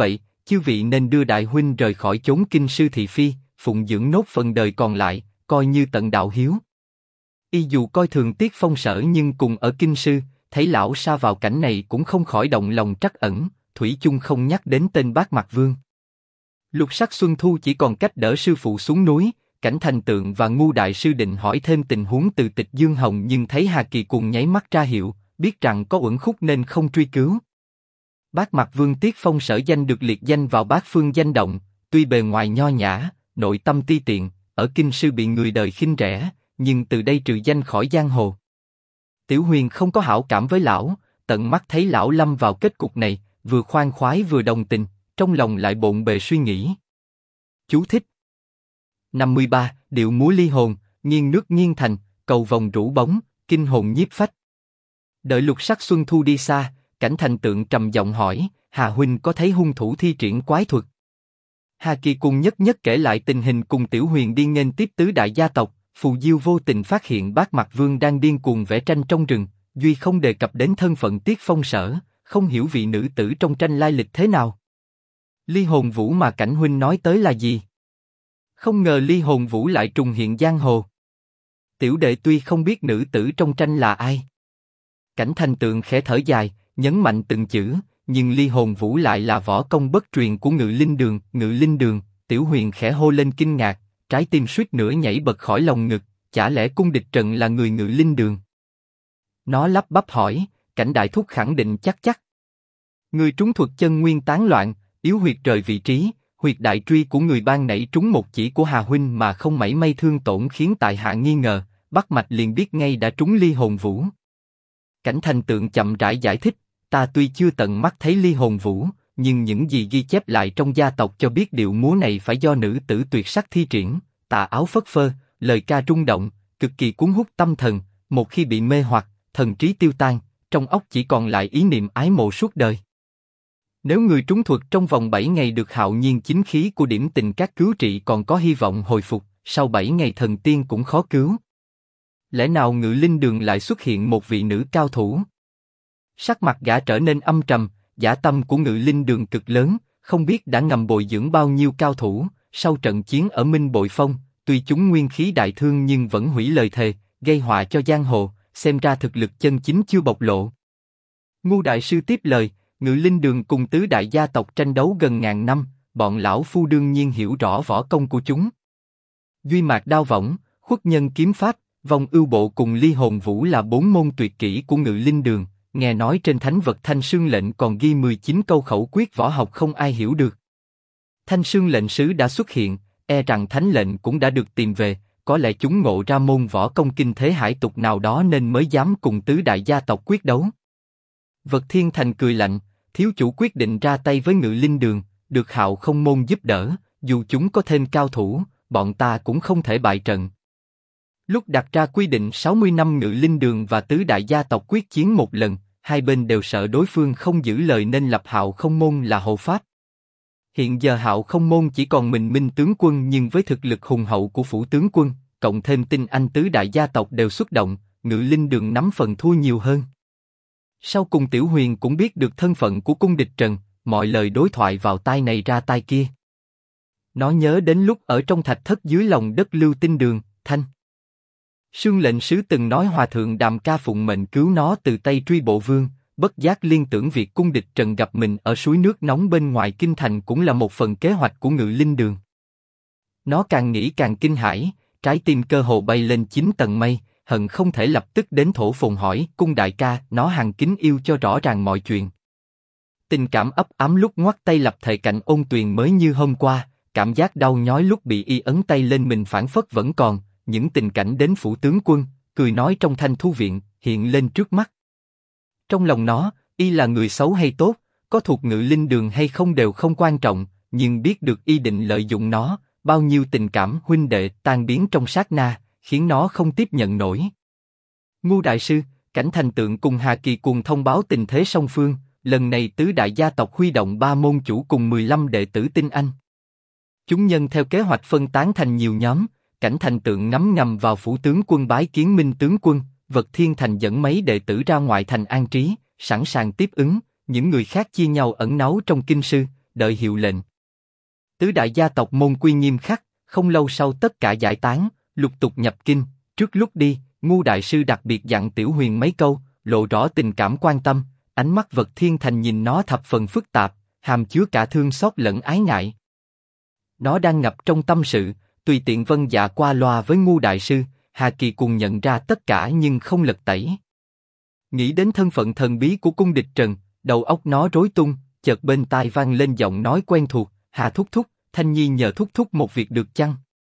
chư vị nên đưa đại huynh rời khỏi chốn kinh sư thị phi, phụng dưỡng nốt phần đời còn lại, coi như tận đạo hiếu. Y dù coi thường Tiết Phong Sở nhưng cùng ở kinh sư, thấy lão sa vào cảnh này cũng không khỏi động lòng trắc ẩn, thủy chung không nhắc đến tên Bát Mặc Vương. Lục Sắc Xuân Thu chỉ còn cách đỡ sư phụ xuống núi, Cảnh Thành Tượng và Ngu đại sư định hỏi thêm tình huống từ Tịch Dương Hồng nhưng thấy Hà Kỳ cùng nháy mắt ra hiệu, biết rằng có uẩn khúc nên không truy cứu. Bát Mặc Vương Tiết Phong Sở danh được liệt danh vào bát phương danh động, tuy bề ngoài nho nhã, nội tâm ti tiện, ở kinh sư bị người đời khinh rẻ, nhưng từ đây trừ danh khỏi giang hồ. Tiểu Huyền không có hảo cảm với lão, tận mắt thấy lão lâm vào kết cục này, vừa khoan khoái vừa đồng tình, trong lòng lại bộn bề suy nghĩ. Chú thích 53. Điệu múa ly hồn, nghiêng nước nghiêng thành, cầu vồng rũ bóng, kinh hồn nhiếp phách. Đợi Lục Sắc Xuân Thu đi xa, Cảnh Thành Tượng trầm giọng hỏi, Hà huynh có thấy hung thủ thi triển quái thuật? Hà Kỳ cùng nhất nhất kể lại tình hình cùng Tiểu Huyền đi nghênh tiếp tứ đại gia tộc. Phù Diêu vô tình phát hiện Bát Mặc Vương đang điên cuồng vẽ tranh trong rừng, duy không đề cập đến thân phận Tiết Phong Sở, không hiểu vị nữ tử trong tranh lai lịch thế nào. Ly hồn vũ mà Cảnh huynh nói tới là gì? Không ngờ ly hồn vũ lại trùng hiện giang hồ. Tiểu đệ tuy không biết nữ tử trong tranh là ai. Cảnh Thành Tượng khẽ thở dài, nhấn mạnh từng chữ, nhưng ly hồn vũ lại là võ công bất truyền của Ngự Linh Đường. Ngự Linh Đường, Tiểu Huyền khẽ hô lên kinh ngạc, trái tim suýt nữa nhảy bật khỏi lồng ngực, chả lẽ cung địch trần là người Ngự Linh Đường? Nó lắp bắp hỏi, Cảnh đại thúc khẳng định chắc. Người trúng thuật chân nguyên tán loạn, yếu huyệt rời vị trí, huyệt đại truy của người ban nãy trúng một chỉ của Hà huynh mà không mảy may thương tổn khiến tại hạ nghi ngờ, bắt mạch liền biết ngay đã trúng ly hồn vũ. Cảnh Thành Tượng chậm rãi giải thích, ta tuy chưa tận mắt thấy ly hồn vũ, nhưng những gì ghi chép lại trong gia tộc cho biết điệu múa này phải do nữ tử tuyệt sắc thi triển, tà áo phất phơ, lời ca rung động, cực kỳ cuốn hút tâm thần, một khi bị mê hoặc, thần trí tiêu tan, trong óc chỉ còn lại ý niệm ái mộ suốt đời. Nếu người trúng thuật trong vòng 7 ngày được hạo nhiên chính khí của điểm tình các cứu trị còn có hy vọng hồi phục, sau 7 ngày thần tiên cũng khó cứu. Lẽ nào Ngự Linh Đường lại xuất hiện một vị nữ cao thủ? Sắc mặt gã trở nên âm trầm, dã tâm của Ngự Linh Đường cực lớn, không biết đã ngầm bồi dưỡng bao nhiêu cao thủ. Sau trận chiến ở Minh Bội Phong, tuy chúng nguyên khí đại thương nhưng vẫn hủy lời thề, gây họa cho giang hồ, xem ra thực lực chân chính chưa bộc lộ. Ngu đại sư tiếp lời, Ngự Linh Đường cùng tứ đại gia tộc tranh đấu gần ngàn năm, bọn lão phu đương nhiên hiểu rõ võ công của chúng. Duy Mạc Đao Võng, Khuất Nhân Kiếm Pháp, Vong Ưu Bộ cùng Ly Hồn Vũ là 4 môn tuyệt kỹ của Ngự Linh Đường. Nghe nói trên Thánh Vật Thanh Sương Lệnh còn ghi 19 câu khẩu quyết võ học không ai hiểu được. Thanh Sương Lệnh sứ đã xuất hiện, e rằng Thánh Lệnh cũng đã được tìm về, có lẽ chúng ngộ ra môn võ công kinh thế hải tục nào đó nên mới dám cùng tứ đại gia tộc quyết đấu. Vật Thiên Thành cười lạnh, thiếu chủ quyết định ra tay với Ngự Linh Đường, được Hạo Không môn giúp đỡ, dù chúng có thêm cao thủ, bọn ta cũng không thể bại trận. Lúc đặt ra quy định 60 năm Ngự Linh Đường và tứ đại gia tộc quyết chiến một lần, hai bên đều sợ đối phương không giữ lời nên lập Hạo Không môn là hộ pháp. Hiện giờ Hạo Không môn chỉ còn mình Minh tướng quân, nhưng với thực lực hùng hậu của phủ tướng quân, cộng thêm tinh anh tứ đại gia tộc đều xuất động, Ngự Linh Đường nắm phần thua nhiều hơn. Sau cùng Tiểu Huyền cũng biết được thân phận của cung địch Trần, mọi lời đối thoại vào tai này ra tai kia. Nó nhớ đến lúc ở trong thạch thất dưới lòng đất Lưu Tinh Đường, Thanh Sương Lệnh sứ từng nói Hòa thượng Đàm Ca phụng mệnh cứu nó từ tay Truy Bộ Vương, bất giác liên tưởng việc cung địch Trần gặp mình ở suối nước nóng bên ngoài kinh thành cũng là một phần kế hoạch của Ngự Linh Đường. Nó càng nghĩ càng kinh hãi, trái tim cơ hồ bay lên 9 tầng mây, hận không thể lập tức đến Thổ Phồn hỏi cung đại ca, nó hàng kính yêu cho rõ ràng mọi chuyện. Tình cảm ấp ấm lúc ngoắt tay lập thệ cạnh Ôn Tuyền mới như hôm qua, cảm giác đau nhói lúc bị y ấn tay lên mình phảng phất vẫn còn. Những tình cảnh đến phủ tướng quân, cười nói trong Thanh Thu viện, hiện lên trước mắt. Trong lòng nó, y là người xấu hay tốt, có thuộc Ngự Linh Đường hay không đều không quan trọng, nhưng biết được y định lợi dụng nó, bao nhiêu tình cảm huynh đệ tan biến trong sát na, khiến nó không tiếp nhận nổi. Ngu đại sư, Cảnh Thành Tượng cùng Hà Kỳ cùng thông báo tình thế song phương, lần này tứ đại gia tộc huy động 3 môn chủ cùng 15 đệ tử tinh anh. Chúng nhân theo kế hoạch phân tán thành nhiều nhóm. Cảnh Thành Tượng ngắm ngầm vào phủ tướng quân bái kiến Minh tướng quân, Vật Thiên Thành dẫn mấy đệ tử ra ngoại thành an trí, sẵn sàng tiếp ứng. Những người khác chia nhau ẩn náu trong kinh sư, đợi hiệu lệnh. Tứ đại gia tộc môn quy nghiêm khắc, không lâu sau tất cả giải tán, lục tục nhập kinh. Trước lúc đi, Ngu đại sư đặc biệt dặn Tiểu Huyền mấy câu, lộ rõ tình cảm quan tâm. Ánh mắt Vật Thiên Thành nhìn nó thập phần phức tạp, hàm chứa cả thương xót lẫn ái ngại. Nó đang ngập trong tâm sự, tùy tiện vâng dạ qua loa với Ngu đại sư. Hà Kỳ cùng nhận ra tất cả nhưng không lật tẩy. Nghĩ đến thân phận thần bí của cung địch Trần, đầu óc nó rối tung. Chợt bên tai vang lên giọng nói quen thuộc, Hà thúc thúc, Thanh Nhi nhờ thúc thúc một việc được chăng?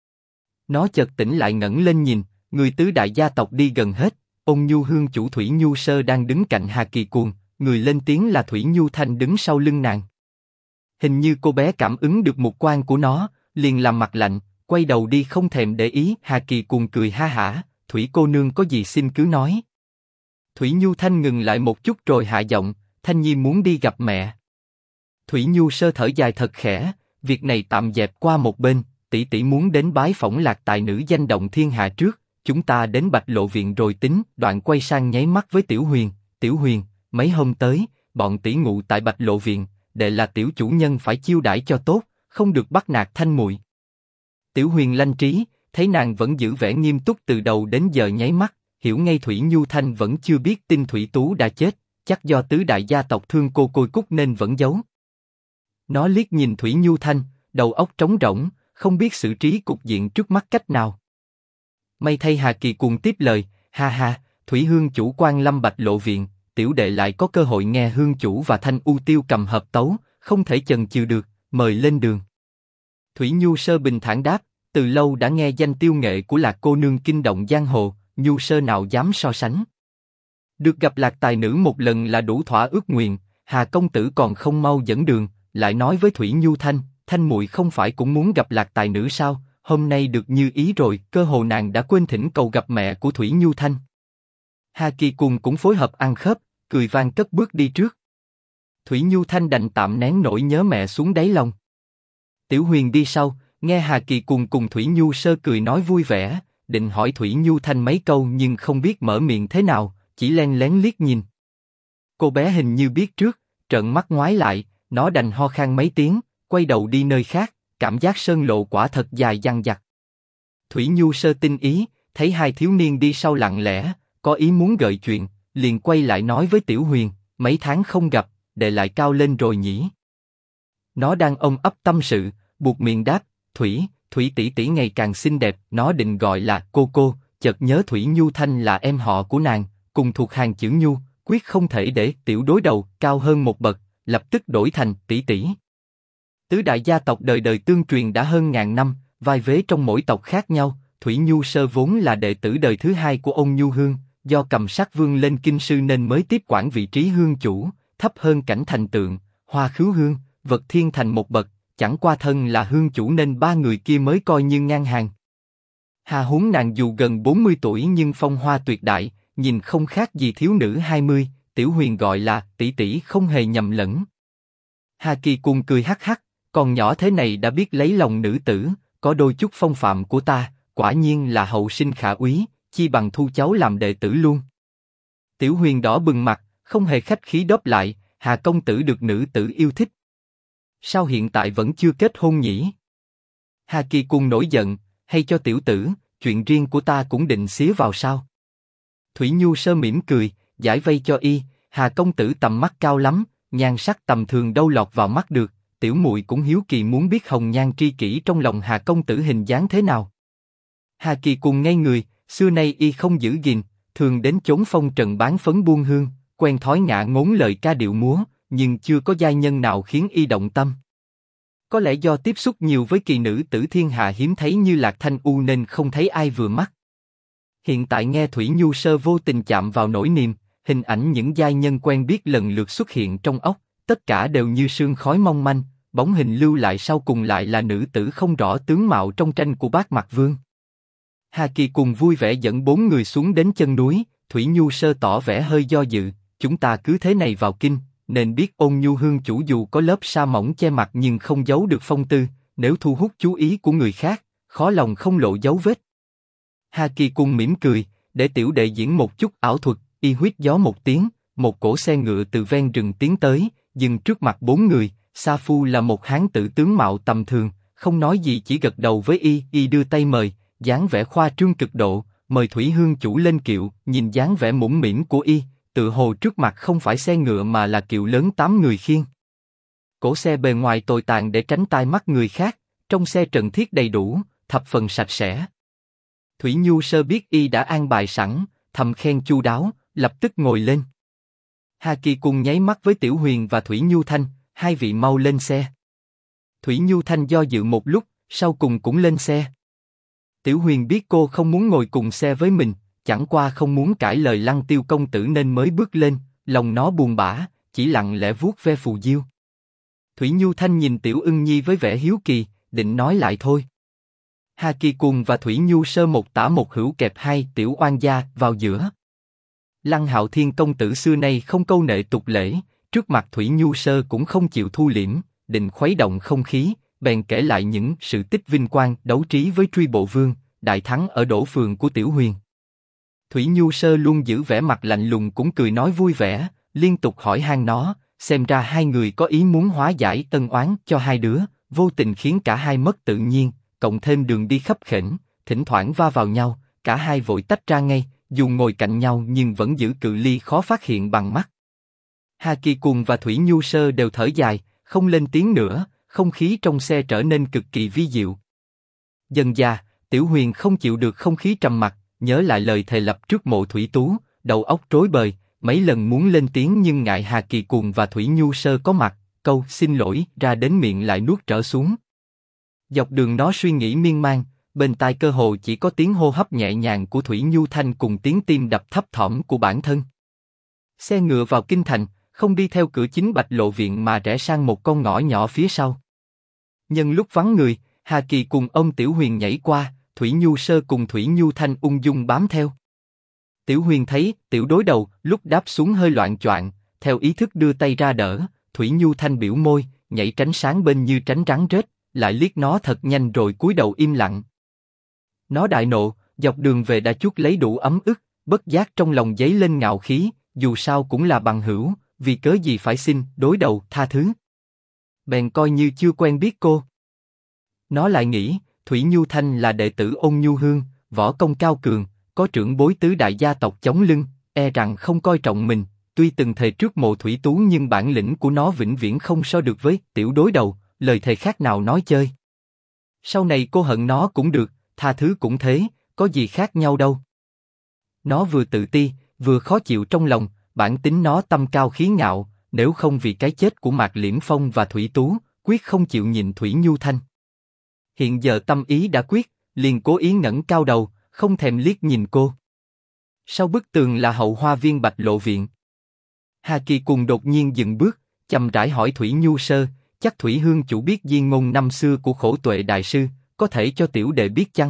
Nó chợt tỉnh lại ngẩng lên nhìn, người tứ đại gia tộc đi gần hết. Ôn Nhu Hương chủ Thủy Nhu Sơ đang đứng cạnh Hà Kỳ Cuồng, người lên tiếng là Thủy Nhu Thanh đứng sau lưng nàng. Hình như cô bé cảm ứng được mục quang của nó, liền làm mặt lạnh, quay đầu đi không thèm để ý. Hà Kỳ Cuồng cười ha hả, Thủy cô nương có gì xin cứ nói. Thủy Nhu Thanh ngừng lại một chút rồi hạ giọng, Thanh Nhi muốn đi gặp mẹ. Thủy Nhu Sơ thở dài thật khẽ, việc này tạm dẹp qua một bên, tỷ tỷ muốn đến bái phỏng lạc tài nữ danh động thiên hạ trước, chúng ta đến Bạch Lộ viện rồi tính. Đoạn quay sang nháy mắt với Tiểu Huyền, Tiểu Huyền, mấy hôm tới, bọn tỷ ngụ tại Bạch Lộ viện, đệ là tiểu chủ nhân phải chiêu đãi cho tốt, không được bắt nạt Thanh muội. Tiểu Huyền lanh trí, thấy nàng vẫn giữ vẻ nghiêm túc từ đầu đến giờ nháy mắt, hiểu ngay Thủy Nhu Thanh vẫn chưa biết tin Thủy Tú đã chết, chắc do tứ đại gia tộc thương cô Côi Cúc nên vẫn giấu. Nó liếc nhìn Thủy Nhu Thanh, đầu óc trống rỗng, không biết xử trí cục diện trước mắt cách nào. May thay Hà Kỳ Cuồng tiếp lời, ha ha, Thủy Hương chủ quan lâm Bạch Lộ viện, tiểu đệ lại có cơ hội nghe Hương chủ và Thanh U Tiêu cầm hợp tấu, không thể chần chừ được, mời lên đường. Thủy Nhu Sơ bình thản đáp, từ lâu đã nghe danh tiêu nghệ của Lạc cô nương kinh động giang hồ, Nhu Sơ nào dám so sánh. Được gặp Lạc tài nữ một lần là đủ thỏa ước nguyện, Hà công tử còn không mau dẫn đường, lại nói với Thủy Nhu Thanh, Thanh muội không phải cũng muốn gặp Lạc tài nữ sao? Hôm nay được như ý rồi, cơ hồ nàng đã quên thỉnh cầu gặp mẹ của Thủy Nhu Thanh. Hà Kỳ Cuồng cũng phối hợp ăn khớp, cười vang cất bước đi trước. Thủy Nhu Thanh đành tạm nén nỗi nhớ mẹ xuống đáy lòng. Tiểu Huyền đi sau, nghe Hà Kỳ Cuồng cùng Thủy Nhu Sơ cười nói vui vẻ, định hỏi Thủy Nhu Thanh mấy câu nhưng không biết mở miệng thế nào, chỉ len lén liếc nhìn. Cô bé hình như biết trước, trợn mắt ngoái lại, nó đành ho khan mấy tiếng, quay đầu đi nơi khác, cảm giác sơn lộ quả thật dài dằng dặc. Thủy Nhu Sơ tinh ý, thấy hai thiếu niên đi sau lặng lẽ, có ý muốn gợi chuyện, liền quay lại nói với Tiểu Huyền, mấy tháng không gặp, đệ lại cao lên rồi nhỉ? Nó đang ôm ấp tâm sự, buột miệng đáp, Thủy tỷ tỷ ngày càng xinh đẹp. Nó định gọi là cô, chợt nhớ Thủy Nhu Thanh là em họ của nàng, cùng thuộc hàng chữ Nhu, quyết không thể để tiểu đối đầu cao hơn một bậc, lập tức đổi thành tỷ tỷ. Tứ đại gia tộc đời đời tương truyền đã hơn ngàn năm, vai vế trong mỗi tộc khác nhau. Thủy Nhu Sơ vốn là đệ tử đời thứ hai của Ôn Nhu Hương, do cầm sát vương lên kinh sư nên mới tiếp quản vị trí hương chủ, thấp hơn Cảnh Thành Tượng, Hoa Khứu Hương, Vật Thiên Thành một bậc. Chẳng qua thân là hương chủ nên ba người kia mới coi như ngang hàng. Hà huống nàng dù gần 40 tuổi nhưng phong hoa tuyệt đại, nhìn không khác gì thiếu nữ 20, Tiểu Huyền gọi là tỷ tỷ không hề nhầm lẫn. Hà Kỳ Cuồng cười hắc hắc, còn nhỏ thế này đã biết lấy lòng nữ tử, có đôi chút phong phạm của ta, quả nhiên là hậu sinh khả úy, chi bằng thu cháu làm đệ tử luôn. Tiểu Huyền đỏ bừng mặt, không hề khách khí đáp lại, Hà công tử được nữ tử yêu thích. Sao hiện tại vẫn chưa kết hôn nhỉ? Hà Kỳ Cuồng nổi giận, hay cho tiểu tử, chuyện riêng của ta cũng định xía vào sao? Thủy Nhu Sơ mỉm cười, giải vây cho y, Hà công tử tầm mắt cao lắm, nhan sắc tầm thường đâu lọt vào mắt được, tiểu muội cũng hiếu kỳ muốn biết hồng nhan tri kỷ trong lòng Hà công tử hình dáng thế nào. Hà Kỳ Cuồng ngây người, xưa nay y không giữ gìn, thường đến chốn phong trần bán phấn buôn hương, quen thói ngả ngốn lời ca điệu múa, nhưng chưa có giai nhân nào khiến y động tâm. Có lẽ do tiếp xúc nhiều với kỳ nữ tử thiên hạ hiếm thấy như Lạc Thanh U nên không thấy ai vừa mắt. Hiện tại nghe Thủy Nhu Sơ vô tình chạm vào nỗi niềm, hình ảnh những giai nhân quen biết lần lượt xuất hiện trong óc, tất cả đều như sương khói mong manh, bóng hình lưu lại sau cùng lại là nữ tử không rõ tướng mạo trong tranh của Bát Mặc Vương. Hà Kỳ Cuồng vui vẻ dẫn bốn người xuống đến chân núi, Thủy Nhu Sơ tỏ vẻ hơi do dự, chúng ta cứ thế này vào kinh, nên biết Ôn Nhu Hương chủ dù có lớp sa mỏng che mặt nhưng không giấu được phong tư, nếu thu hút chú ý của người khác, khó lòng không lộ dấu vết. Hà Kỳ Cuồng mỉm cười, để tiểu đệ diễn một chút ảo thuật. Y huýt gió một tiếng, một cỗ xe ngựa từ ven rừng tiến tới, dừng trước mặt bốn người, Sa Phu là một hán tử tướng mạo tầm thường, không nói gì chỉ gật đầu với y đưa tay mời, dáng vẻ khoa trương cực độ, mời Thủy Hương chủ lên kiệu, nhìn dáng vẻ mũm mĩm của y, tự hồ trước mặt không phải xe ngựa mà là kiệu lớn 8 người khiêng. Cổ xe bề ngoài tồi tàn để tránh tai mắt người khác, trong xe trần thiết đầy đủ, thập phần sạch sẽ. Thủy Nhu Sơ biết y đã an bài sẵn, thầm khen chu đáo, lập tức ngồi lên. Hà Kỳ cùng nháy mắt với Tiểu Huyền và Thủy Nhu Thanh, hai vị mau lên xe. Thủy Nhu Thanh do dự một lúc, sau cùng cũng lên xe. Tiểu Huyền biết cô không muốn ngồi cùng xe với mình, chẳng qua không muốn cãi lời Lăng Tiêu công tử nên mới bước lên, lòng nó buồn bã, chỉ lặng lẽ vuốt ve phù diêu. Thủy Nhu Thanh nhìn Tiểu Ưng Nhi với vẻ hiếu kỳ, định nói lại thôi. Hà Kỳ Cuồng và Thủy Nhu Sơ một tả một hữu kẹp hai tiểu oan gia vào giữa. Lăng Hạo Thiên công tử xưa nay không câu nệ tục lễ, trước mặt Thủy Nhu Sơ cũng không chịu thu liễm, định khuấy động không khí, bèn kể lại những sự tích vinh quang đấu trí với Truy Bộ Vương, đại thắng ở Đỗ Phường của Tiểu Huyền. Thủy Nhu Sơ luôn giữ vẻ mặt lạnh lùng cũng cười nói vui vẻ, liên tục hỏi han nó, xem ra hai người có ý muốn hóa giải ân oán cho hai đứa, vô tình khiến cả hai mất tự nhiên, cộng thêm đường đi khấp khểnh, thỉnh thoảng va vào nhau, cả hai vội tách ra ngay, dù ngồi cạnh nhau nhưng vẫn giữ cự ly khó phát hiện bằng mắt. Hà Kỳ Cuồng và Thủy Nhu Sơ đều thở dài, không lên tiếng nữa, không khí trong xe trở nên cực kỳ vi diệu. Dần dà, Tiểu Huyền không chịu được không khí trầm mặc, nhớ lại lời thề lập trước mộ Thủy Tú, đầu óc rối bời, mấy lần muốn lên tiếng nhưng ngại Hà Kỳ Cuồng và Thủy Nhu Sơ có mặt, câu xin lỗi ra đến miệng lại nuốt trở xuống. Dọc đường nó suy nghĩ miên man, bên tai cơ hồ chỉ có tiếng hô hấp nhẹ nhàng của Thủy Nhu Thanh cùng tiếng tim đập thấp thỏm của bản thân. Xe ngựa vào kinh thành, không đi theo cửa chính Bạch Lộ Viện mà rẽ sang một con ngõ nhỏ phía sau. Nhân lúc vắng người, Hà Kỳ cùng ông Tiểu Huyền nhảy qua, Thủy Nhu Sơ cùng Thủy Nhu Thanh ung dung bám theo. Tiểu Huyền thấy Tiểu đối đầu lúc đáp xuống hơi loạn choạng, theo ý thức đưa tay ra đỡ, Thủy Nhu Thanh biểu môi, nhảy tránh sáng bên như tránh rắn rết, lại liếc nó thật nhanh rồi cúi đầu im lặng. Nó đại nộ, dọc đường về đã chuốc lấy đủ ấm ức, bất giác trong lòng dấy lên ngạo khí, dù sao cũng là bằng hữu, vì cớ gì phải xin đối đầu tha thứ. Bèn coi như chưa quen biết cô. Nó lại nghĩ, Thủy Nhu Thanh là đệ tử Ôn Nhu Hương, võ công cao cường, có trưởng bối tứ đại gia tộc chống lưng, e rằng không coi trọng mình. Tuy từng thề trước mộ Thủy Tú nhưng bản lĩnh của nó vĩnh viễn không so được với Tiểu đối đầu, lời thề khác nào nói chơi. Sau này cô hận nó cũng được, tha thứ cũng thế, có gì khác nhau đâu. Nó vừa tự ti, vừa khó chịu trong lòng, bản tính nó tâm cao khí ngạo, nếu không vì cái chết của Mạc Liễm Phong và Thủy Tú, quyết không chịu nhìn Thủy Nhu Thanh. Hiện giờ tâm ý đã quyết, liền cố ý ngẩng cao đầu, không thèm liếc nhìn cô. Sau bức tường là hậu hoa viên Bạch Lộ Viện. Hà Kỳ cùng đột nhiên dừng bước, chậm rãi hỏi Thủy Nhu Sơ, chắc Thủy Hương chủ biết viên ngôn năm xưa của Khổ Tuệ đại sư, có thể cho tiểu đệ biết chăng?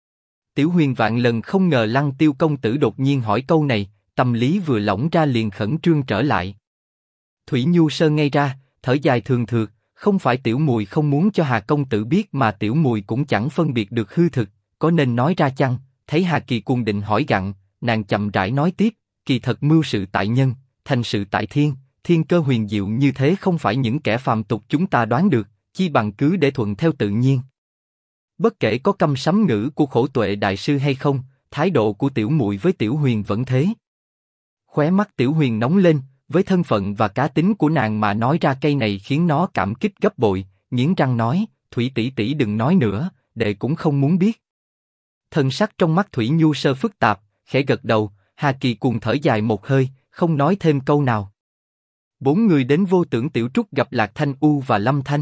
Tiểu Huyền vạn lần không ngờ Lăng Tiêu công tử đột nhiên hỏi câu này, tâm lý vừa lỏng ra liền khẩn trương trở lại. Thủy Nhu Sơ ngây ra, thở dài thường thượt, không phải tiểu mùi không muốn cho Hà công tử biết mà tiểu mùi cũng chẳng phân biệt được hư thực, có nên nói ra chăng? Thấy Hà Kỳ Cuồng định hỏi gặng, nàng chậm rãi nói tiếp, kỳ thật mưu sự tại nhân, thành sự tại thiên, thiên cơ huyền diệu như thế không phải những kẻ phàm tục chúng ta đoán được, chi bằng cứ để thuận theo tự nhiên. Bất kể có câm sấm ngữ của Khổ Tuệ đại sư hay không, thái độ của tiểu muội với Tiểu Huyền vẫn thế. Khóe mắt Tiểu Huyền nóng lên, với thân phận và cá tính của nàng mà nói ra cây này khiến nó cảm kích gấp bội, nghiến răng nói, Thủy tỷ tỷ đừng nói nữa, đệ cũng không muốn biết. Thần sắc trong mắt Thủy Nhu Sơ phức tạp, khẽ gật đầu, Hà Kỳ Cuồng thở dài một hơi, không nói thêm câu nào. Bốn người đến Vô Tưởng Tiểu Trúc gặp Lạc Thanh U và Lâm Thanh.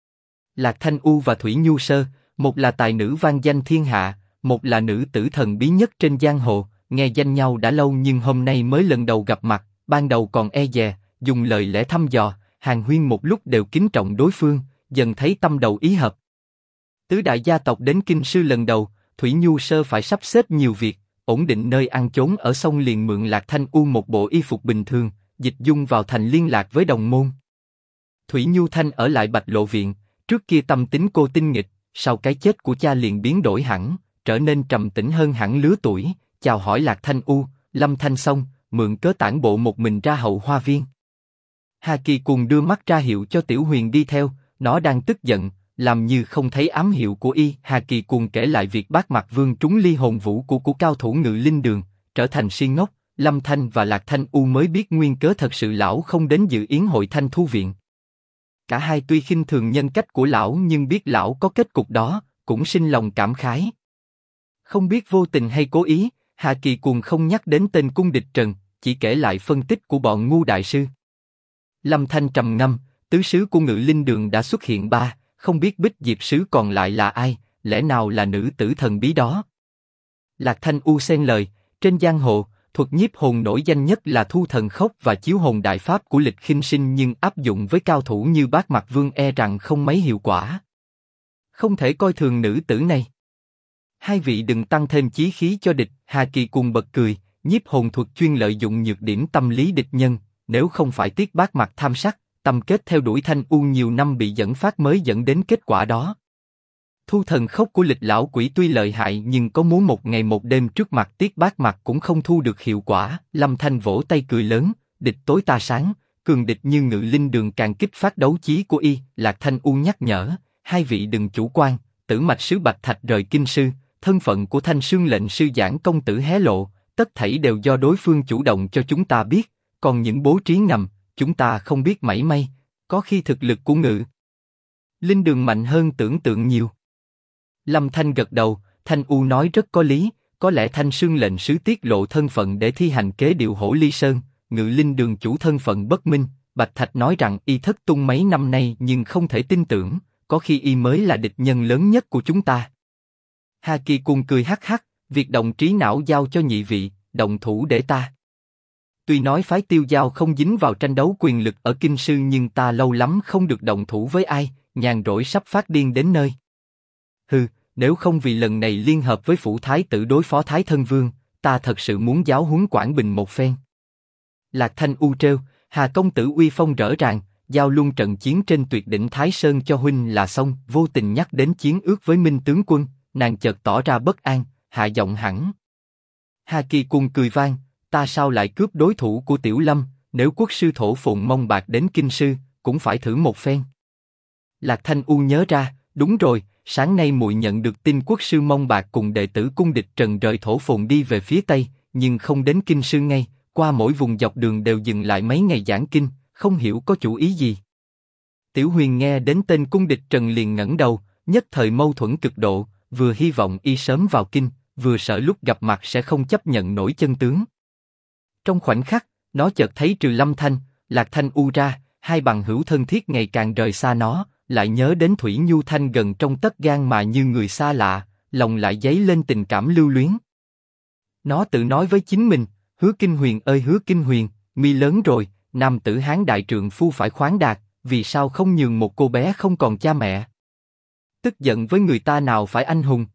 Lạc Thanh U và Thủy Nhu Sơ, một là tài nữ vang danh thiên hạ, một là nữ tử thần bí nhất trên giang hồ, nghe danh nhau đã lâu nhưng hôm nay mới lần đầu gặp mặt, ban đầu còn e dè, dùng lời lẽ thăm dò, hàn huyên một lúc đều kính trọng đối phương, dần thấy tâm đầu ý hợp. Tứ đại gia tộc đến kinh sư lần đầu, Thủy Nhu Sơ phải sắp xếp nhiều việc, ổn định nơi ăn chốn ở xong liền mượn Lạc Thanh U một bộ y phục bình thường, dịch dung vào thành liên lạc với đồng môn. Thủy Nhu Thanh ở lại Bạch Lộ Viện, trước kia tâm tính cô tinh nghịch, sau cái chết của cha liền biến đổi hẳn, trở nên trầm tĩnh hơn hẳn lứa tuổi, chào hỏi Lạc Thanh U, Lâm Thanh xong, mượn cớ tản bộ một mình ra hậu hoa viên. Hà Kỳ Cùng đưa mắt ra hiệu cho Tiểu Huyền đi theo, nó đang tức giận, làm như không thấy ám hiệu của y. Hà Kỳ Cùng kể lại việc Bát Mặc Vương trúng ly hồn vũ của cao thủ Ngự Linh Đường, trở thành si ngốc. Lâm Thanh và Lạc Thanh U mới biết nguyên cớ thật sự lão không đến dự yến hội Thanh Thu Viện. Cả hai tuy khinh thường nhân cách của lão nhưng biết lão có kết cục đó, cũng sinh lòng cảm khái. Không biết vô tình hay cố ý, Hà Kỳ Cùng không nhắc đến tên Cung Địch Trần, chỉ kể lại phân tích của bọn ngu đại sư. Lâm Thanh trầm ngâm, tứ sứ của Ngự Linh Đường đã xuất hiện ba, không biết Bích Diệp sứ còn lại là ai, lẽ nào là nữ tử thần bí đó? Lạc Thanh U xen lời, trên giang hồ, thuật nhiếp hồn nổi danh nhất là Thu Thần Khốc và Chiếu Hồn Đại Pháp của Lịch Khinh Sinh, nhưng áp dụng với cao thủ như Bát Mặc Vương e rằng không mấy hiệu quả. Không thể coi thường nữ tử này. Hai vị đừng tăng thêm chí khí cho địch. Hà Kỳ Cùng bật cười, nhiếp hồn thuật chuyên lợi dụng nhược điểm tâm lý địch nhân, nếu không phải tiếc Bát Mặc tham sắc, tâm kết theo đuổi Thanh U nhiều năm bị dẫn phát mới dẫn đến kết quả đó. Thu Thần Khốc của Lịch lão quỷ tuy lợi hại nhưng có muốn một ngày một đêm trước mặt tiếc Bát Mặc cũng không thu được hiệu quả. Lâm Thanh vỗ tay cười lớn, địch tối ta sáng, cường địch như Ngự Linh Đường càng kích phát đấu chí của y. Lạc Thanh U nhắc nhở, hai vị đừng chủ quan, Tử Mạch sứ Bạch Thạch rời kinh sư, thân phận của Thanh Sương lệnh sư giảng công tử hé lộ, tất thảy đều do đối phương chủ động cho chúng ta biết, còn những bố trí ngầm, chúng ta không biết mảy may, có khi thực lực của Ngự Linh Đường mạnh hơn tưởng tượng nhiều. Lâm Thanh gật đầu, Thanh U nói rất có lý, có lẽ Thanh Sương lệnh sứ tiết lộ thân phận để thi hành kế điều Hổ Ly Sơn, Ngự Linh Đường chủ thân phận bất minh. Bạch Thạch nói rằng y thất tung mấy năm nay nhưng không thể tin tưởng, có khi y mới là địch nhân lớn nhất của chúng ta. Hà Kỳ Cùng cười hắc hắc, việc động trí não giao cho nhị vị, động thủ để ta. Tuy nói phái Tiêu Giao không dính vào tranh đấu quyền lực ở kinh sư nhưng ta lâu lắm không được động thủ với ai, nhàn rỗi sắp phát điên đến nơi. Hừ, nếu không vì lần này liên hợp với phủ thái tử đối phó Thái Thân Vương, ta thật sự muốn giáo huấn Quảng Bình một phen. Lạc Thanh U trêu, Hà công tử uy phong rõ ràng, giao luôn trận chiến trên tuyệt đỉnh Thái Sơn cho huynh là xong. Vô tình nhắc đến chiến ước với Minh tướng quân, nàng chợt tỏ ra bất an, hạ giọng hẳn. Hà Kỳ Cùng cười vang, ta sao lại cướp đối thủ của Tiểu Lâm, nếu quốc sư Thổ Phụng Mông Bạc đến kinh sư, cũng phải thử một phen. Lạc Thanh U nhớ ra, đúng rồi, sáng nay muội nhận được tin quốc sư Mông Bạc cùng đệ tử Cung Địch Trần rời Thổ Phụng đi về phía tây, nhưng không đến kinh sư ngay, qua mỗi vùng dọc đường đều dừng lại mấy ngày giảng kinh, không hiểu có chủ ý gì. Tiểu Huyền nghe đến tên Cung Địch Trần liền ngẩng đầu, nhất thời mâu thuẫn cực độ, vừa hy vọng y sớm vào kinh, vừa sợ lúc gặp mặt sẽ không chấp nhận nổi chân tướng. Trong khoảnh khắc, nó chợt thấy trừ Lâm Thanh, Lạc Thanh U ra, hai bằng hữu thân thiết ngày càng rời xa nó, lại nhớ đến Thủy Nhu Thanh gần trong tấc gang mà như người xa lạ, lòng lại dấy lên tình cảm lưu luyến. Nó tự nói với chính mình, Hứa Kinh Huyền ơi Hứa Kinh Huyền, mi lớn rồi, nam tử hán đại trượng phu phải khoáng đạt, vì sao không nhường một cô bé không còn cha mẹ? Tức giận với người ta nào phải anh hùng?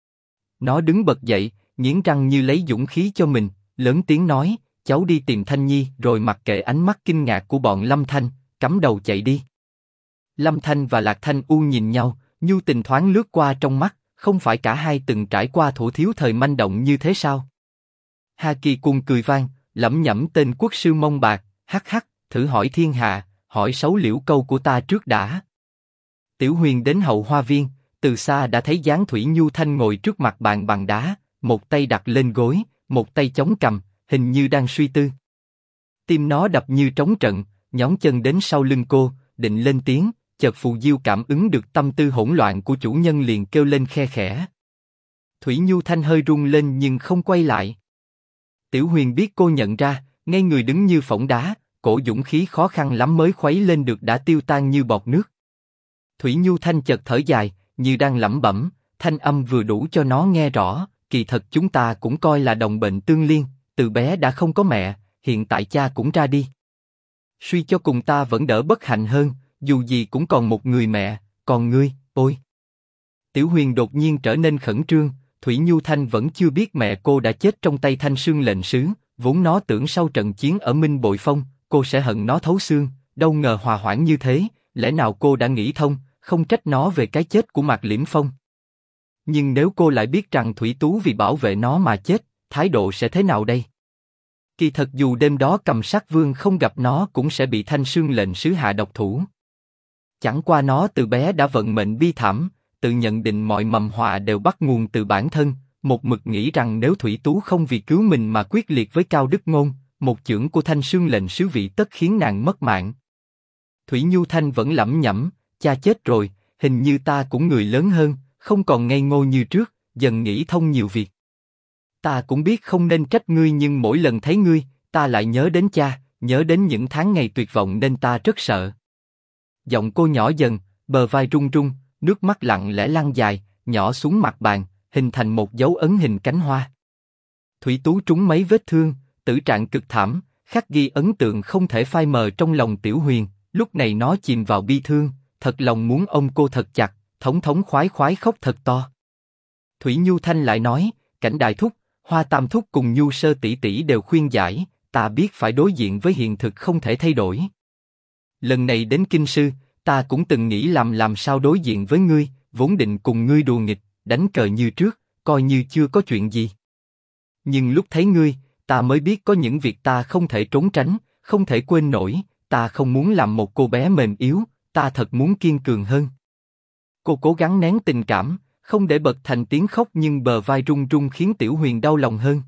Nó đứng bật dậy, nghiến răng như lấy dũng khí cho mình, lớn tiếng nói, cháu đi tìm Thanh Nhi, rồi mặc kệ ánh mắt kinh ngạc của bọn Lâm Thanh, cắm đầu chạy đi. Lâm Thanh và Lạc Thanh U nhìn nhau, nhu tình thoáng lướt qua trong mắt, không phải cả hai từng trải qua thủ thiếu thời manh động như thế sao? Hà Kỳ Cùng cười vang, lẩm nhẩm tên quốc sư Mông Bạc, hắc hắc, thử hỏi thiên hạ, hỏi xấu liễu câu của ta trước đã. Tiểu Huyền đến hậu hoa viên, từ xa đã thấy dáng Thủy Nhu Thanh ngồi trước mặt bàn bằng đá, một tay đặt lên gối, một tay chống cằm, hình như đang suy tư. Tim nó đập như trống trận, nhón chân đến sau lưng cô, định lên tiếng, chợt Phù Diêu cảm ứng được tâm tư hỗn loạn của chủ nhân liền kêu lên khe khẽ. Thủy Nhu Thanh hơi rung lên nhưng không quay lại. Tiểu Huyền biết cô nhận ra, ngay người đứng như phỗng đá, cổ dũng khí khó khăn lắm mới khuấy lên được đã tiêu tan như bọt nước. Thủy Nhu Thanh chợt thở dài, như đang lẩm bẩm, thanh âm vừa đủ cho nó nghe rõ, kỳ thật chúng ta cũng coi là đồng bệnh tương liên, từ bé đã không có mẹ, hiện tại cha cũng ra đi. Suy cho cùng ta vẫn đỡ bất hạnh hơn, dù gì cũng còn một người mẹ, còn ngươi, ôi. Tiểu Huyền đột nhiên trở nên khẩn trương, Thủy Nhu Thanh vẫn chưa biết mẹ cô đã chết trong tay Thanh Sương lệnh sứ, vốn nó tưởng sau trận chiến ở Minh Bội Phong, cô sẽ hận nó thấu xương, đâu ngờ hòa hoãn như thế, lẽ nào cô đã nghĩ thông, không trách nó về cái chết của Mạc Liễm Phong. Nhưng nếu cô lại biết rằng Thủy Tú vì bảo vệ nó mà chết, thái độ sẽ thế nào đây? Kỳ thật dù đêm đó Cầm Sát Vương không gặp nó cũng sẽ bị Thanh Sương lệnh sứ hạ độc thủ. Chẳng qua nó từ bé đã vận mệnh bi thảm, tự nhận định mọi mầm họa đều bắt nguồn từ bản thân, một mực nghĩ rằng nếu Thủy Tú không vì cứu mình mà quyết liệt với Cao Đức Ngôn, một chưởng của Thanh Sương lệnh sứ vị tất khiến nàng mất mạng. Thủy Nhu Thanh vẫn lẩm nhẩm, cha chết rồi, hình như ta cũng người lớn hơn, không còn ngây ngô như trước, dần nghĩ thông nhiều việc. Ta cũng biết không nên trách ngươi nhưng mỗi lần thấy ngươi, ta lại nhớ đến cha, nhớ đến những tháng ngày tuyệt vọng nên ta rất sợ. Giọng cô nhỏ dần, bờ vai run run, nước mắt lặng lẽ lăn dài, nhỏ xuống mặt bàn, hình thành một dấu ấn hình cánh hoa. Thủy Tú trúng mấy vết thương, tử trạng cực thảm, khắc ghi ấn tượng không thể phai mờ trong lòng Tiểu Huyền. Lúc này nó chìm vào bi thương, thật lòng muốn ôm cô thật chặt, thống thống khoái khoái khóc thật to. Thủy Nhu Thanh lại nói, Cảnh đại thúc, Hoa Tam thúc cùng Nhu Sơ tỷ tỷ đều khuyên giải, ta biết phải đối diện với hiện thực không thể thay đổi. Lần này đến Kinh Sư, ta cũng từng nghĩ làm sao đối diện với ngươi, vốn định cùng ngươi đùa nghịch, đánh cờ như trước, coi như chưa có chuyện gì. Nhưng lúc thấy ngươi, ta mới biết có những việc ta không thể trốn tránh, không thể quên nổi, ta không muốn làm một cô bé mềm yếu, ta thật muốn kiên cường hơn. Cô cố gắng nén tình cảm, không để bật thành tiếng khóc nhưng bờ vai run run khiến Tiểu Huyền đau lòng hơn.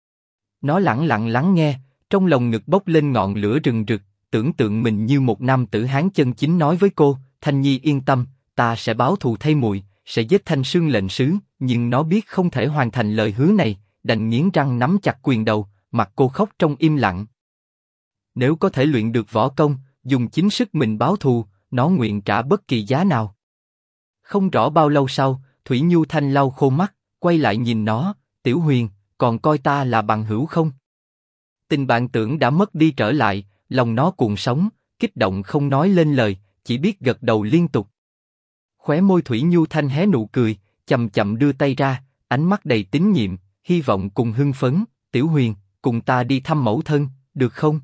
Nó lẳng lặng lắng nghe, trong lòng ngực bốc lên ngọn lửa rừng rực, tưởng tượng mình như một nam tử Hán chân chính nói với cô, Thanh Nhi yên tâm, ta sẽ báo thù thay muội, sẽ giết Thanh Sương lệnh sứ, nhưng nó biết không thể hoàn thành lời hứa này, đành nghiến răng nắm chặt quyền đầu, mặt cô khóc trong im lặng. Nếu có thể luyện được võ công, dùng chính sức mình báo thù, nó nguyện trả bất kỳ giá nào. Không rõ bao lâu sau, Thủy Nhu Thanh lau khô mắt, quay lại nhìn nó, Tiểu Huyền, còn coi ta là bằng hữu không? Tình bạn tưởng đã mất đi trở lại, lòng nó cuồng sóng, kích động không nói lên lời, chỉ biết gật đầu liên tục. Khóe môi Thủy Nhu Thanh hé nụ cười, chậm chậm đưa tay ra, ánh mắt đầy tín nhiệm, hy vọng cùng hưng phấn, Tiểu Huyền, cùng ta đi thăm mẫu thân, được không?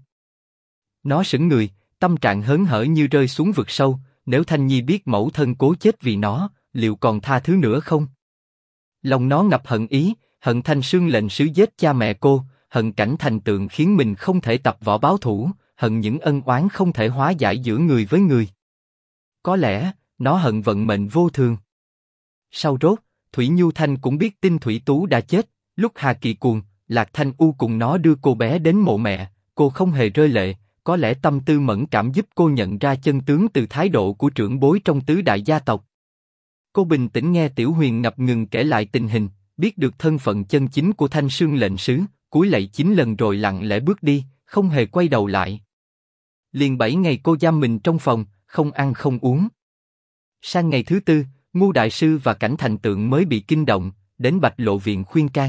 Nó sững người, tâm trạng hớn hở như rơi xuống vực sâu, nếu Thanh Nhi biết mẫu thân cố chết vì nó, liệu còn tha thứ nữa không? Lòng nó ngập hận ý, hận Thanh Sương lệnh sứ giết cha mẹ cô, hận cảnh thành tượng khiến mình không thể tập võ báo thù, hận những ân oán không thể hóa giải giữa người với người. Có lẽ, nó hận vận mệnh vô thường. Sau rốt, Thủy Nhu Thanh cũng biết tin Thủy Tú đã chết, lúc Hà Kỳ Cuồng, Lạc Thanh U cùng nó đưa cô bé đến mộ mẹ, cô không hề rơi lệ, có lẽ tâm tư mẫn cảm giúp cô nhận ra chân tướng từ thái độ của trưởng bối trong tứ đại gia tộc. Cô bình tĩnh nghe Tiểu Huyền ngập ngừng kể lại tình hình, biết được thân phận chân chính của Thanh Sương lệnh sứ, cúi lạy 9 lần rồi lặng lẽ bước đi, không hề quay đầu lại. Liền 7 ngày cô giam mình trong phòng, không ăn không uống. Sang ngày thứ tư, Ngưu đại sư và Cảnh thành tượng mới bị kinh động, đến Bạch Lộ viện khuyên can.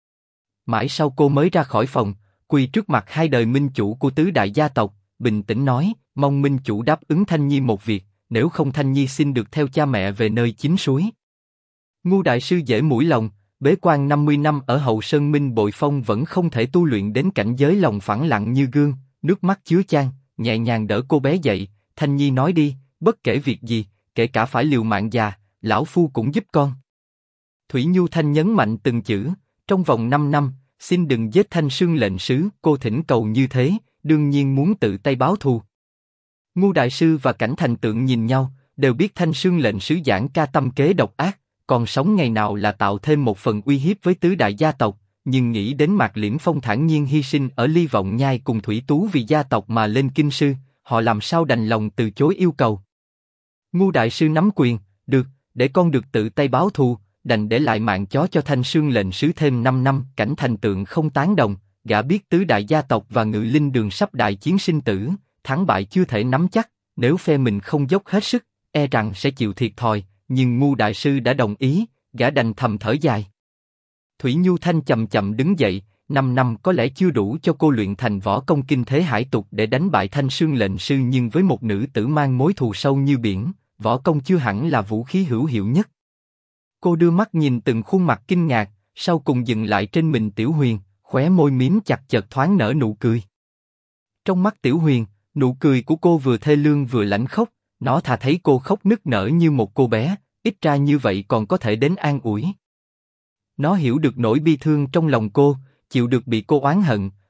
Mãi sau cô mới ra khỏi phòng, quỳ trước mặt hai đời minh chủ của tứ đại gia tộc, bình tĩnh nói, mong minh chủ đáp ứng Thanh Nhi một việc, nếu không Thanh Nhi xin được theo cha mẹ về nơi chính suối. Ngưu đại sư dễ mũi lòng, bế quan 50 năm ở Hậu Sơn Minh Bội Phong vẫn không thể tu luyện đến cảnh giới lòng phẳng lặng như gương, nước mắt chứa chan, nhẹ nhàng đỡ cô bé dậy, Thanh Nhi nói đi, bất kể việc gì, kể cả phải liều mạng già, lão phu cũng giúp con. Thủy Nhu Thanh nhấn mạnh từng chữ, trong vòng 5 năm, xin đừng giết Thanh Sương lệnh sứ, cô thỉnh cầu như thế, đương nhiên muốn tự tay báo thù. Ngưu đại sư và Cảnh thành tượng nhìn nhau, đều biết Thanh Sương lệnh sứ giảng ca tâm kế độc ác, còn sống ngày nào là tạo thêm một phần uy hiếp với tứ đại gia tộc, nhưng nghĩ đến Mạc Liễm Phong thản nhiên hy sinh ở Ly Vọng Nhai cùng Thủy Tú vì gia tộc mà lên Kinh Sư, họ làm sao đành lòng từ chối yêu cầu. Ngưu đại sư nắm quyền, được, để con được tự tay báo thù, đành để lại mạng chó cho Thanh Sương lệnh sứ thêm 5 năm. Cảnh thành tượng không tán đồng, gã biết tứ đại gia tộc và Ngự Linh Đường sắp đại chiến sinh tử, thắng bại chưa thể nắm chắc, nếu phe mình không dốc hết sức, e rằng sẽ chịu thiệt thòi. Nhưng Ngưu đại sư đã đồng ý, gã đành thầm thở dài. Thủy Nhu Thanh chậm chậm đứng dậy, 5 năm có lẽ chưa đủ cho cô luyện thành võ công kinh thế hải tục để đánh bại Thanh Sương lệnh sư, nhưng với một nữ tử mang mối thù sâu như biển, võ công chưa hẳn là vũ khí hữu hiệu nhất. Cô đưa mắt nhìn từng khuôn mặt kinh ngạc, sau cùng dừng lại trên mình Tiểu Huyền, khóe môi mím chặt chợt thoáng nở nụ cười. Trong mắt Tiểu Huyền, nụ cười của cô vừa thê lương vừa lãnh khốc, nó thà thấy cô khóc nức nở như một cô bé, ít ra như vậy còn có thể đến an ủi. Nó hiểu được nỗi bi thương trong lòng cô, chịu được bị cô oán hận,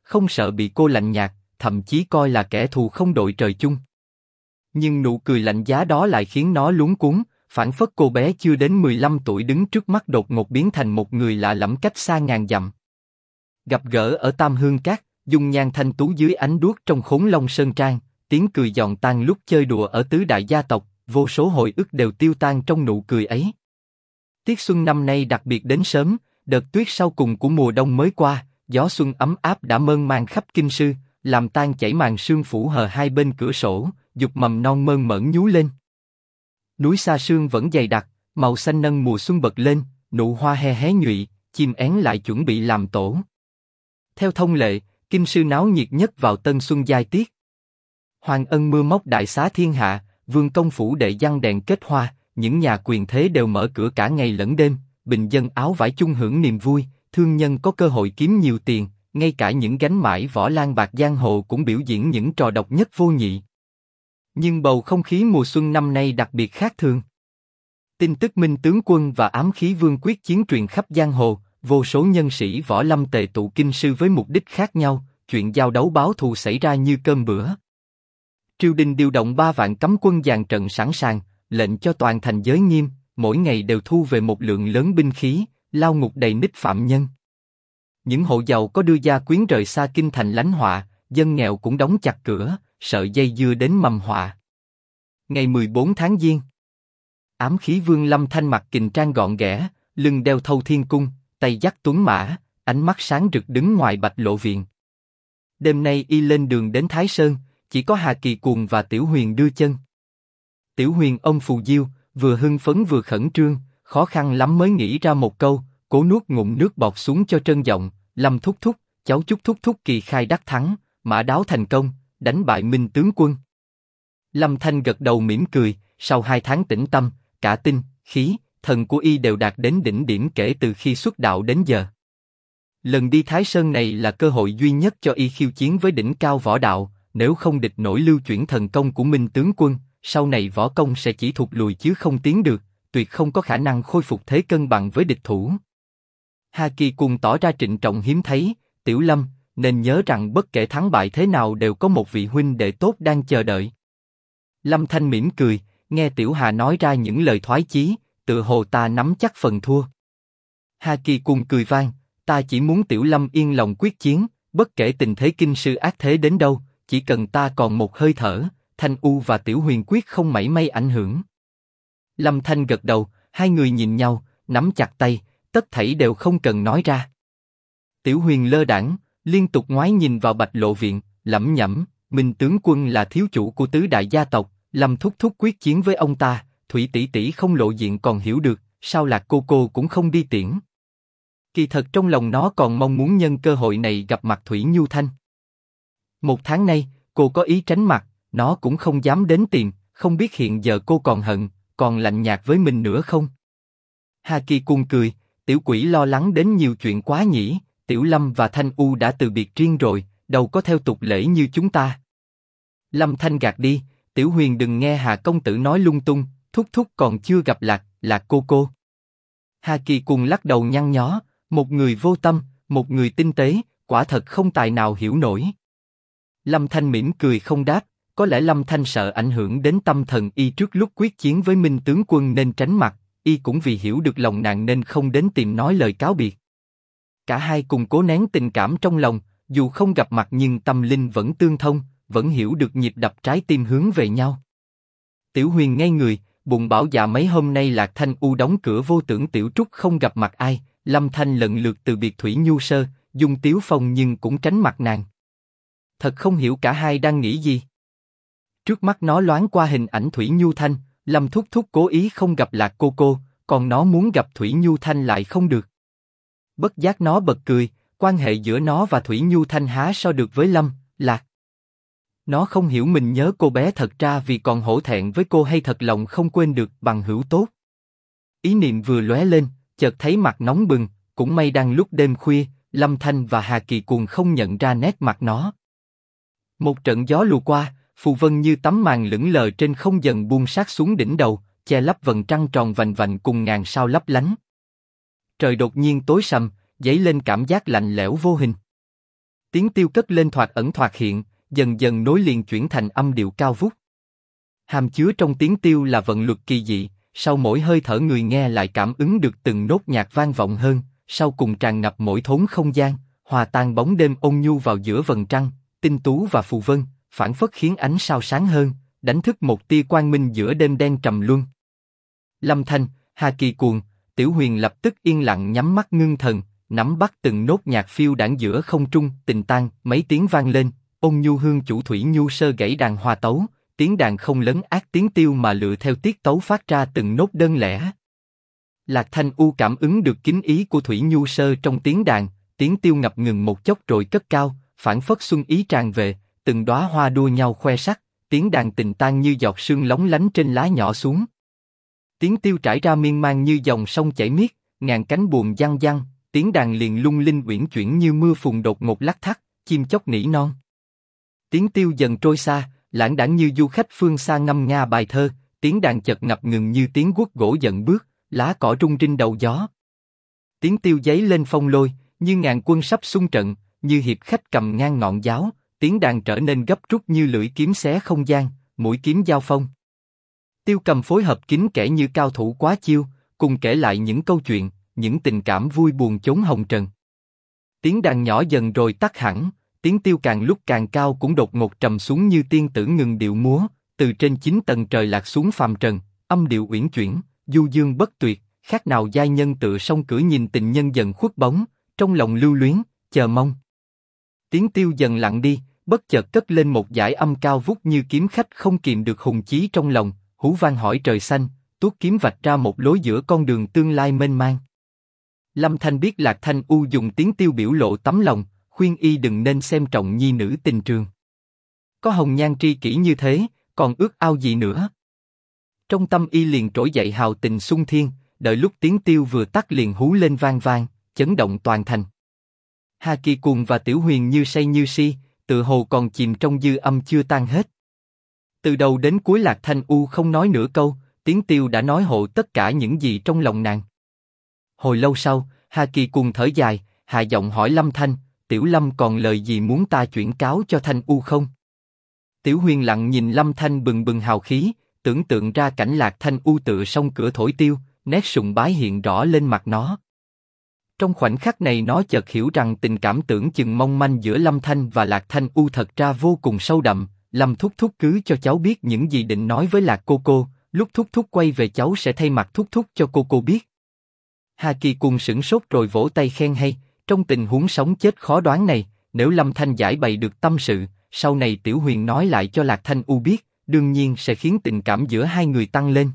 không sợ bị cô lạnh nhạt, thậm chí coi là kẻ thù không đội trời chung. Nhưng nụ cười lạnh giá đó lại khiến nó luống cuống, phảng phất cô bé chưa đến 15 tuổi đứng trước mắt đột ngột biến thành một người lạ lẫm cách xa ngàn dặm. Gặp gỡ ở Tam Hương Các, dung nhan thanh tú dưới ánh đuốc trong Khốn Long Sơn Trang, tiếng cười giòn tan lúc chơi đùa ở tứ đại gia tộc, vô số hồi ức đều tiêu tan trong nụ cười ấy. Tiết xuân năm nay đặc biệt đến sớm, đợt tuyết sau cùng của mùa đông mới qua, gió xuân ấm áp đã mơn man khắp kinh sư, làm tan chảy màn sương phủ hờ hai bên cửa sổ, dục mầm non mơn mởn nhú lên. Núi xa sương vẫn dày đặc, màu xanh nâng mùa xuân bật lên, nụ hoa he hé nhụy, chim én lại chuẩn bị làm tổ. Theo thông lệ, kinh sư náo nhiệt nhất vào tân xuân giai tiết. Hoàng ân mưa móc đại xá thiên hạ, vương công phủ đệ giăng đèn kết hoa, những nhà quyền thế đều mở cửa cả ngày lẫn đêm, bình dân áo vải chung hưởng niềm vui, thương nhân có cơ hội kiếm nhiều tiền, ngay cả những gánh mãi võ lan bạc giang hồ cũng biểu diễn những trò độc nhất vô nhị. Nhưng bầu không khí mùa xuân năm nay đặc biệt khác thường. Tin tức Minh tướng quân và ám khí vương quyết chiến truyền khắp giang hồ, vô số nhân sĩ võ lâm tề tụ kinh sư với mục đích khác nhau, chuyện giao đấu báo thù xảy ra như cơm bữa. Triều đình điều động 3 vạn cấm quân dàn trận sẵn sàng, lệnh cho toàn thành giới nghiêm, mỗi ngày đều thu về một lượng lớn binh khí, lao ngục đầy nít phạm nhân. Những hộ giàu có đưa gia quyến rời xa kinh thành lánh họa, dân nghèo cũng đóng chặt cửa, sợ dây dưa đến mầm họa. Ngày 14 tháng Giêng, ám khí vương Lâm Thanh mặc kình trang gọn ghẽ, lưng đeo thâu thiên cung, tay dắt tuấn mã, ánh mắt sáng rực đứng ngoài Bạch Lộ viện. Đêm nay y lên đường đến Thái Sơn, chỉ có Hà Kỳ Cuồng và Tiểu Huyền đưa chân. Tiểu Huyền ông phù diêu, vừa hưng phấn vừa khẩn trương, khó khăn lắm mới nghĩ ra một câu, cố nuốt ngụm nước bọt xuống cho trân giọng. Lâm thúc thúc, cháu chúc thúc thúc kỳ khai đắc thắng, mã đáo thành công, đánh bại Minh tướng quân. Lâm Thanh gật đầu mỉm cười, sau 2 tháng tĩnh tâm, cả tinh, khí, thần của y đều đạt đến đỉnh điểm kể từ khi xuất đạo đến giờ. Lần đi Thái Sơn này là cơ hội duy nhất cho y khiêu chiến với đỉnh cao võ đạo, nếu không địch nổi lưu chuyển thần công của Minh tướng quân, sau này võ công sẽ chỉ thụt lùi chứ không tiến được, tuyệt không có khả năng khôi phục thế cân bằng với địch thủ. Hà Kỳ Cuồng tỏ ra trịnh trọng hiếm thấy, Tiểu Lâm, nên nhớ rằng bất kể thắng bại thế nào đều có một vị huynh đệ tốt đang chờ đợi. Lâm Thanh mỉm cười, nghe Tiểu Hà nói ra những lời thoái chí, tự hồ ta nắm chắc phần thua. Hà Kỳ Cuồng cười vang, ta chỉ muốn Tiểu Lâm yên lòng quyết chiến, bất kể tình thế kinh sư ác thế đến đâu, chỉ cần ta còn một hơi thở, Thanh U và Tiểu Huyền quyết không mảy may ảnh hưởng. Lâm Thanh gật đầu, hai người nhìn nhau, nắm chặt tay, tất thảy đều không cần nói ra. Tiểu Huyền lơ đãng, liên tục ngoái nhìn vào Bạch Lộ viện, lẩm nhẩm, Minh tướng quân là thiếu chủ của tứ đại gia tộc, Lâm thúc thúc quyết chiến với ông ta, Thủy tỷ tỷ không lộ diện còn hiểu được, sao Lạc cô cũng không đi tiễn. Kỳ thật trong lòng nó còn mong muốn nhân cơ hội này gặp mặt Thủy Nhu Thanh. 1 tháng nay, cô có ý tránh mặt, nó cũng không dám đến tìm, không biết hiện giờ cô còn hận, còn lạnh nhạt với mình nữa không? Hà Kỳ Cuồng cười, tiểu quỷ lo lắng đến nhiều chuyện quá nhỉ, Tiểu Lâm và Thanh U đã từ biệt riêng rồi, đâu có theo tục lễ như chúng ta. Lâm Thanh gạt đi, Tiểu Huyền đừng nghe Hà công tử nói lung tung, thúc thúc còn chưa gặp Lạc cô. Hà Kỳ Cuồng lắc đầu nhăn nhó, một người vô tâm, một người tinh tế, quả thật không tài nào hiểu nổi. Lâm Thanh mỉm cười không đáp, có lẽ Lâm Thanh sợ ảnh hưởng đến tâm thần y trước lúc quyết chiến với Minh tướng quân nên tránh mặt, y cũng vì hiểu được lòng nàng nên không đến tìm nói lời cáo biệt. Cả hai cùng cố nén tình cảm trong lòng, dù không gặp mặt nhưng tâm linh vẫn tương thông, vẫn hiểu được nhịp đập trái tim hướng về nhau. Tiểu Huyền ngây người, bụng bảo dạ mấy hôm nay Lạc Thanh U đóng cửa vô tưởng Tiểu Trúc không gặp mặt ai, Lâm Thanh lần lượt từ biệt Thủy Nhu Sơ, Dung Tiếu Phong nhưng cũng tránh mặt nàng. Thật không hiểu cả hai đang nghĩ gì. Trước mắt nó loáng qua hình ảnh Thủy Nhu Thanh, Lâm thúc thúc cố ý không gặp Lạc cô, còn nó muốn gặp Thủy Nhu Thanh lại không được. Bất giác nó bật cười, quan hệ giữa nó và Thủy Nhu Thanh há so được với Lâm, Lạc. Nó không hiểu mình nhớ cô bé thật ra vì còn hổ thẹn với cô hay thật lòng không quên được bằng hữu tốt. Ý niệm vừa lóe lên, chợt thấy mặt nóng bừng, cũng may đang lúc đêm khuya, Lâm Thanh và Hà Kỳ Cuồng không nhận ra nét mặt nó. Một trận gió lùa qua, phù vân như tấm màn lững lờ trên không dần buông sát xuống đỉnh đầu, che lấp vầng trăng tròn vành vạnh cùng ngàn sao lấp lánh. Trời đột nhiên tối sầm, dấy lên cảm giác lạnh lẽo vô hình. Tiếng tiêu cất lên thoạt ẩn thoạt hiện, dần dần nối liền chuyển thành âm điệu cao vút. Hàm chứa trong tiếng tiêu là vận luật kỳ dị, sau mỗi hơi thở người nghe lại cảm ứng được từng nốt nhạc vang vọng hơn, sau cùng tràn ngập mỗi thốn không gian, hòa tan bóng đêm ôn nhu vào giữa vầng trăng, tinh tú và phù vân, phảng phất khiến ánh sao sáng hơn, đánh thức một tia quang minh giữa đêm đen trầm luân. Lâm Thanh, Hà Kỳ Cuồng, Tiểu Huyền lập tức yên lặng nhắm mắt ngưng thần, nắm bắt từng nốt nhạc phiêu đãng giữa không trung, tình tang, mấy tiếng vang lên, ôn nhu hương chủ thủy nhu sơ gãy đàn hòa tấu, tiếng đàn không lấn át tiếng tiêu mà lựa theo tiết tấu phát ra từng nốt đơn lẻ. Lạc Thanh U cảm ứng được kính ý của thủy nhu sơ trong tiếng đàn, tiếng tiêu ngập ngừng một chốc rồi cất cao, phảng phất xuân ý tràn về, từng đóa hoa đua nhau khoe sắc, tiếng đàn tình tang như giọt sương lóng lánh trên lá nhỏ xuống. Tiếng tiêu trải ra miên man như dòng sông chảy miết, ngàn cánh buồm văng văng, tiếng đàn liền lung linh uyển chuyển như mưa phùn đột ngột lắc thắt, chim chóc nỉ non. Tiếng tiêu dần trôi xa, lãng đãng như du khách phương xa ngâm nga bài thơ, tiếng đàn chợt ngập ngừng như tiếng guốc gỗ dần bước, lá cỏ rung rinh đầu gió. Tiếng tiêu giấy lên phong lôi, như ngàn quân sắp xung trận, như hiệp khách cầm ngang ngọn giáo, tiếng đàn trở nên gấp rút như lưỡi kiếm xé không gian, mũi kiếm giao phong. Tiêu Cầm phối hợp kín kẽ như cao thủ quá chiêu, cùng kể lại những câu chuyện, những tình cảm vui buồn chốn hồng trần. Tiếng đàn nhỏ dần rồi tắt hẳn, tiếng tiêu càng lúc càng cao cũng đột ngột trầm xuống như tiên tử ngừng điệu múa, từ trên 9 tầng trời lạc xuống phàm trần, âm điệu uyển chuyển, du dương bất tuyệt, khác nào giai nhân tựa song cửa nhìn tình nhân dần khuất bóng, trong lòng lưu luyến, chờ mong. Tiếng tiêu dần lặng đi, bất chợt cất lên một dải âm cao vút như kiếm khách không kìm được hùng chí trong lòng, hú vang hỏi trời xanh, tuốt kiếm vạch ra một lối giữa con đường tương lai mênh mang. Lâm Thanh biết Lạc Thanh U dùng tiếng tiêu biểu lộ tấm lòng, khuyên y đừng nên xem trọng nhi nữ tình trường. Có hồng nhan tri kỷ như thế, còn ước ao gì nữa? Trong tâm y liền trỗi dậy hào tình xung thiên, đợi lúc tiếng tiêu vừa tắt liền hú lên vang vang, chấn động toàn thành. Hà Kỳ Cuồng và Tiểu Huyền như say như si, tự hồ còn chìm trong dư âm chưa tan hết. Từ đầu đến cuối Lạc Thanh U không nói nửa câu, tiếng tiêu đã nói hộ tất cả những gì trong lòng nàng. Hồi lâu sau, Hà Kỳ Cuồng thở dài, hạ giọng hỏi Lâm Thanh, Tiểu Lâm còn lời gì muốn ta chuyển cáo cho Thanh U không? Tiểu Huyền lặng nhìn Lâm Thanh bừng bừng hào khí, tưởng tượng ra cảnh Lạc Thanh U tựa song cửa thổi tiêu, nét sùng bái hiện rõ lên mặt nó. Trong khoảnh khắc này nó chợt hiểu rằng tình cảm tưởng chừng mong manh giữa Lâm Thanh và Lạc Thanh U thật ra vô cùng sâu đậm. Lâm thúc thúc cứ cho cháu biết những gì định nói với Lạc cô, lúc thúc thúc quay về cháu sẽ thay mặt thúc thúc cho cô biết. Hà Kỳ Cuồng sửng sốt rồi vỗ tay khen hay, trong tình huống sống chết khó đoán này, nếu Lâm Thanh giải bày được tâm sự, sau này Tiểu Huyền nói lại cho Lạc Thanh U biết, đương nhiên sẽ khiến tình cảm giữa hai người tăng lên.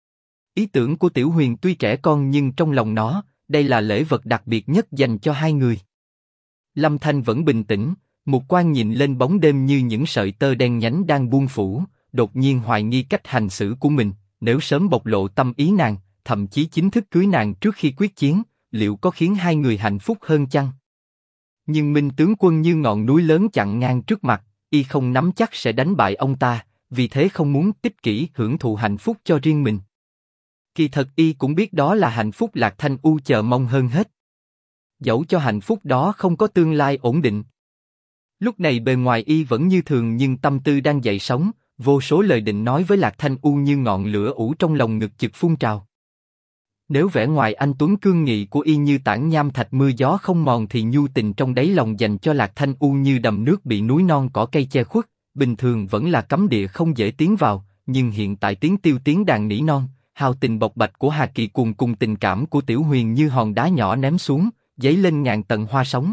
Ý tưởng của Tiểu Huyền tuy trẻ con nhưng trong lòng nó, đây là lễ vật đặc biệt nhất dành cho hai người. Lâm Thanh vẫn bình tĩnh, mục quang nhìn lên bóng đêm như những sợi tơ đen nhánh đang buông phủ, đột nhiên hoài nghi cách hành xử của mình, nếu sớm bộc lộ tâm ý nàng, thậm chí chính thức cưới nàng trước khi quyết chiến, liệu có khiến hai người hạnh phúc hơn chăng? Nhưng Minh tướng quân như ngọn núi lớn chặn ngang trước mặt, y không nắm chắc sẽ đánh bại ông ta, vì thế không muốn tích kỷ hưởng thụ hạnh phúc cho riêng mình. Kỳ thật y cũng biết đó là hạnh phúc Lạc Thanh U chờ mong hơn hết. Dẫu cho hạnh phúc đó không có tương lai ổn định. Lúc này bề ngoài y vẫn như thường nhưng tâm tư đang dậy sóng, vô số lời định nói với Lạc Thanh U như ngọn lửa ủ trong lòng ngực chực phun trào. Nếu vẻ ngoài anh tuấn cương nghị của y như tảng nham thạch mưa gió không mòn thì nhu tình trong đáy lòng dành cho Lạc Thanh U như đầm nước bị núi non cỏ cây che khuất, bình thường vẫn là cấm địa không dễ tiến vào, nhưng hiện tại tiếng tiêu tiếng đàn nỉ non, hào tình bộc bạch của Hà Kỳ Cuồng cùng tình cảm của Tiểu Huyền như hòn đá nhỏ ném xuống, dấy lên ngàn tầng hoa sóng.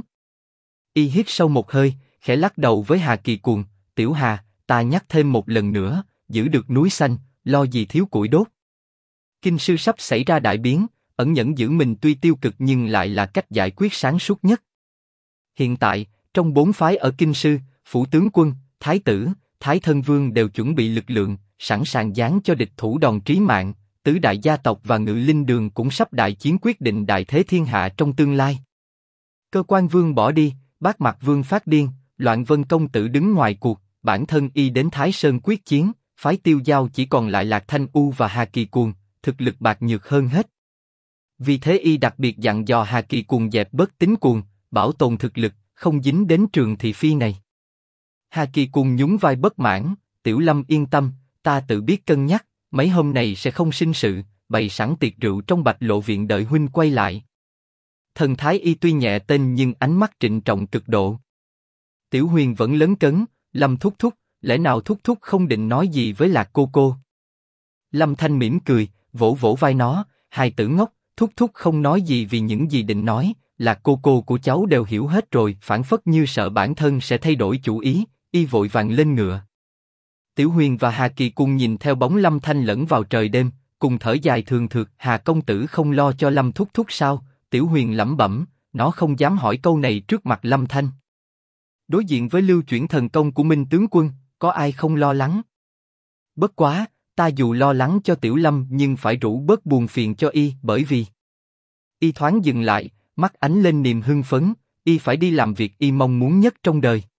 Y hít sâu một hơi, khẽ lắc đầu với Hà Kỳ Cuồng, Tiểu Hà, ta nhắc thêm một lần nữa, giữ được núi xanh, lo gì thiếu củi đốt. Kinh sư sắp xảy ra đại biến, ẩn nhẫn giữ mình tuy tiêu cực nhưng lại là cách giải quyết sáng suốt nhất. Hiện tại, trong 4 phái ở Kinh sư, phủ tướng quân, thái tử, thái thân vương đều chuẩn bị lực lượng, sẵn sàng giáng cho địch thủ đòn trí mạng. Tứ đại gia tộc và Ngự Linh Đường cũng sắp đại chiến quyết định đại thế thiên hạ trong tương lai. Cơ quan vương bỏ đi, Bát Mặc vương phát điên, Loạn Vân công tử đứng ngoài cuộc, bản thân y đến Thái Sơn quyết chiến, phái Tiêu Giao chỉ còn lại Lạc Thanh U và Hà Kỳ Cuồng, thực lực bạc nhược hơn hết. Vì thế y đặc biệt dặn dò Hà Kỳ Cuồng dẹp bớt tính cuồng, bảo tồn thực lực, không dính đến Trường thị phi này. Hà Kỳ cùng nhún vai bất mãn, Tiểu Lâm yên tâm, ta tự biết cân nhắc, mấy hôm này sẽ không sinh sự, bày sẵn tiệc rượu trong Bạch Lộ viện đợi huynh quay lại. Thần thái y tuy nhẹ tên nhưng ánh mắt trịnh trọng cực độ. Tiểu Huyền vẫn lấn cấn, Lâm thúc thúc, lẽ nào thúc thúc không định nói gì với Lạc cô cô? Lâm Thanh mỉm cười, vỗ vỗ vai nó, hài tử ngốc, thúc thúc không nói gì vì những gì định nói, Lạc cô cô của cháu đều hiểu hết rồi, phảng phất như sợ bản thân sẽ thay đổi chủ ý, y vội vàng lên ngựa. Tiểu Huyền và Hà Kỳ cùng nhìn theo bóng Lâm Thanh lẫn vào trời đêm, cùng thở dài thường thượt, Hà công tử không lo cho Lâm thúc thúc sao? Tiểu Huyền lẩm bẩm, nó không dám hỏi câu này trước mặt Lâm Thanh. Đối diện với lưu chuyển thần công của Minh tướng quân, có ai không lo lắng? Bất quá, ta dù lo lắng cho Tiểu Lâm nhưng phải rũ bớt buồn phiền cho y, bởi vì y thoáng dừng lại, mắt ánh lên niềm hưng phấn, y phải đi làm việc y mong muốn nhất trong đời.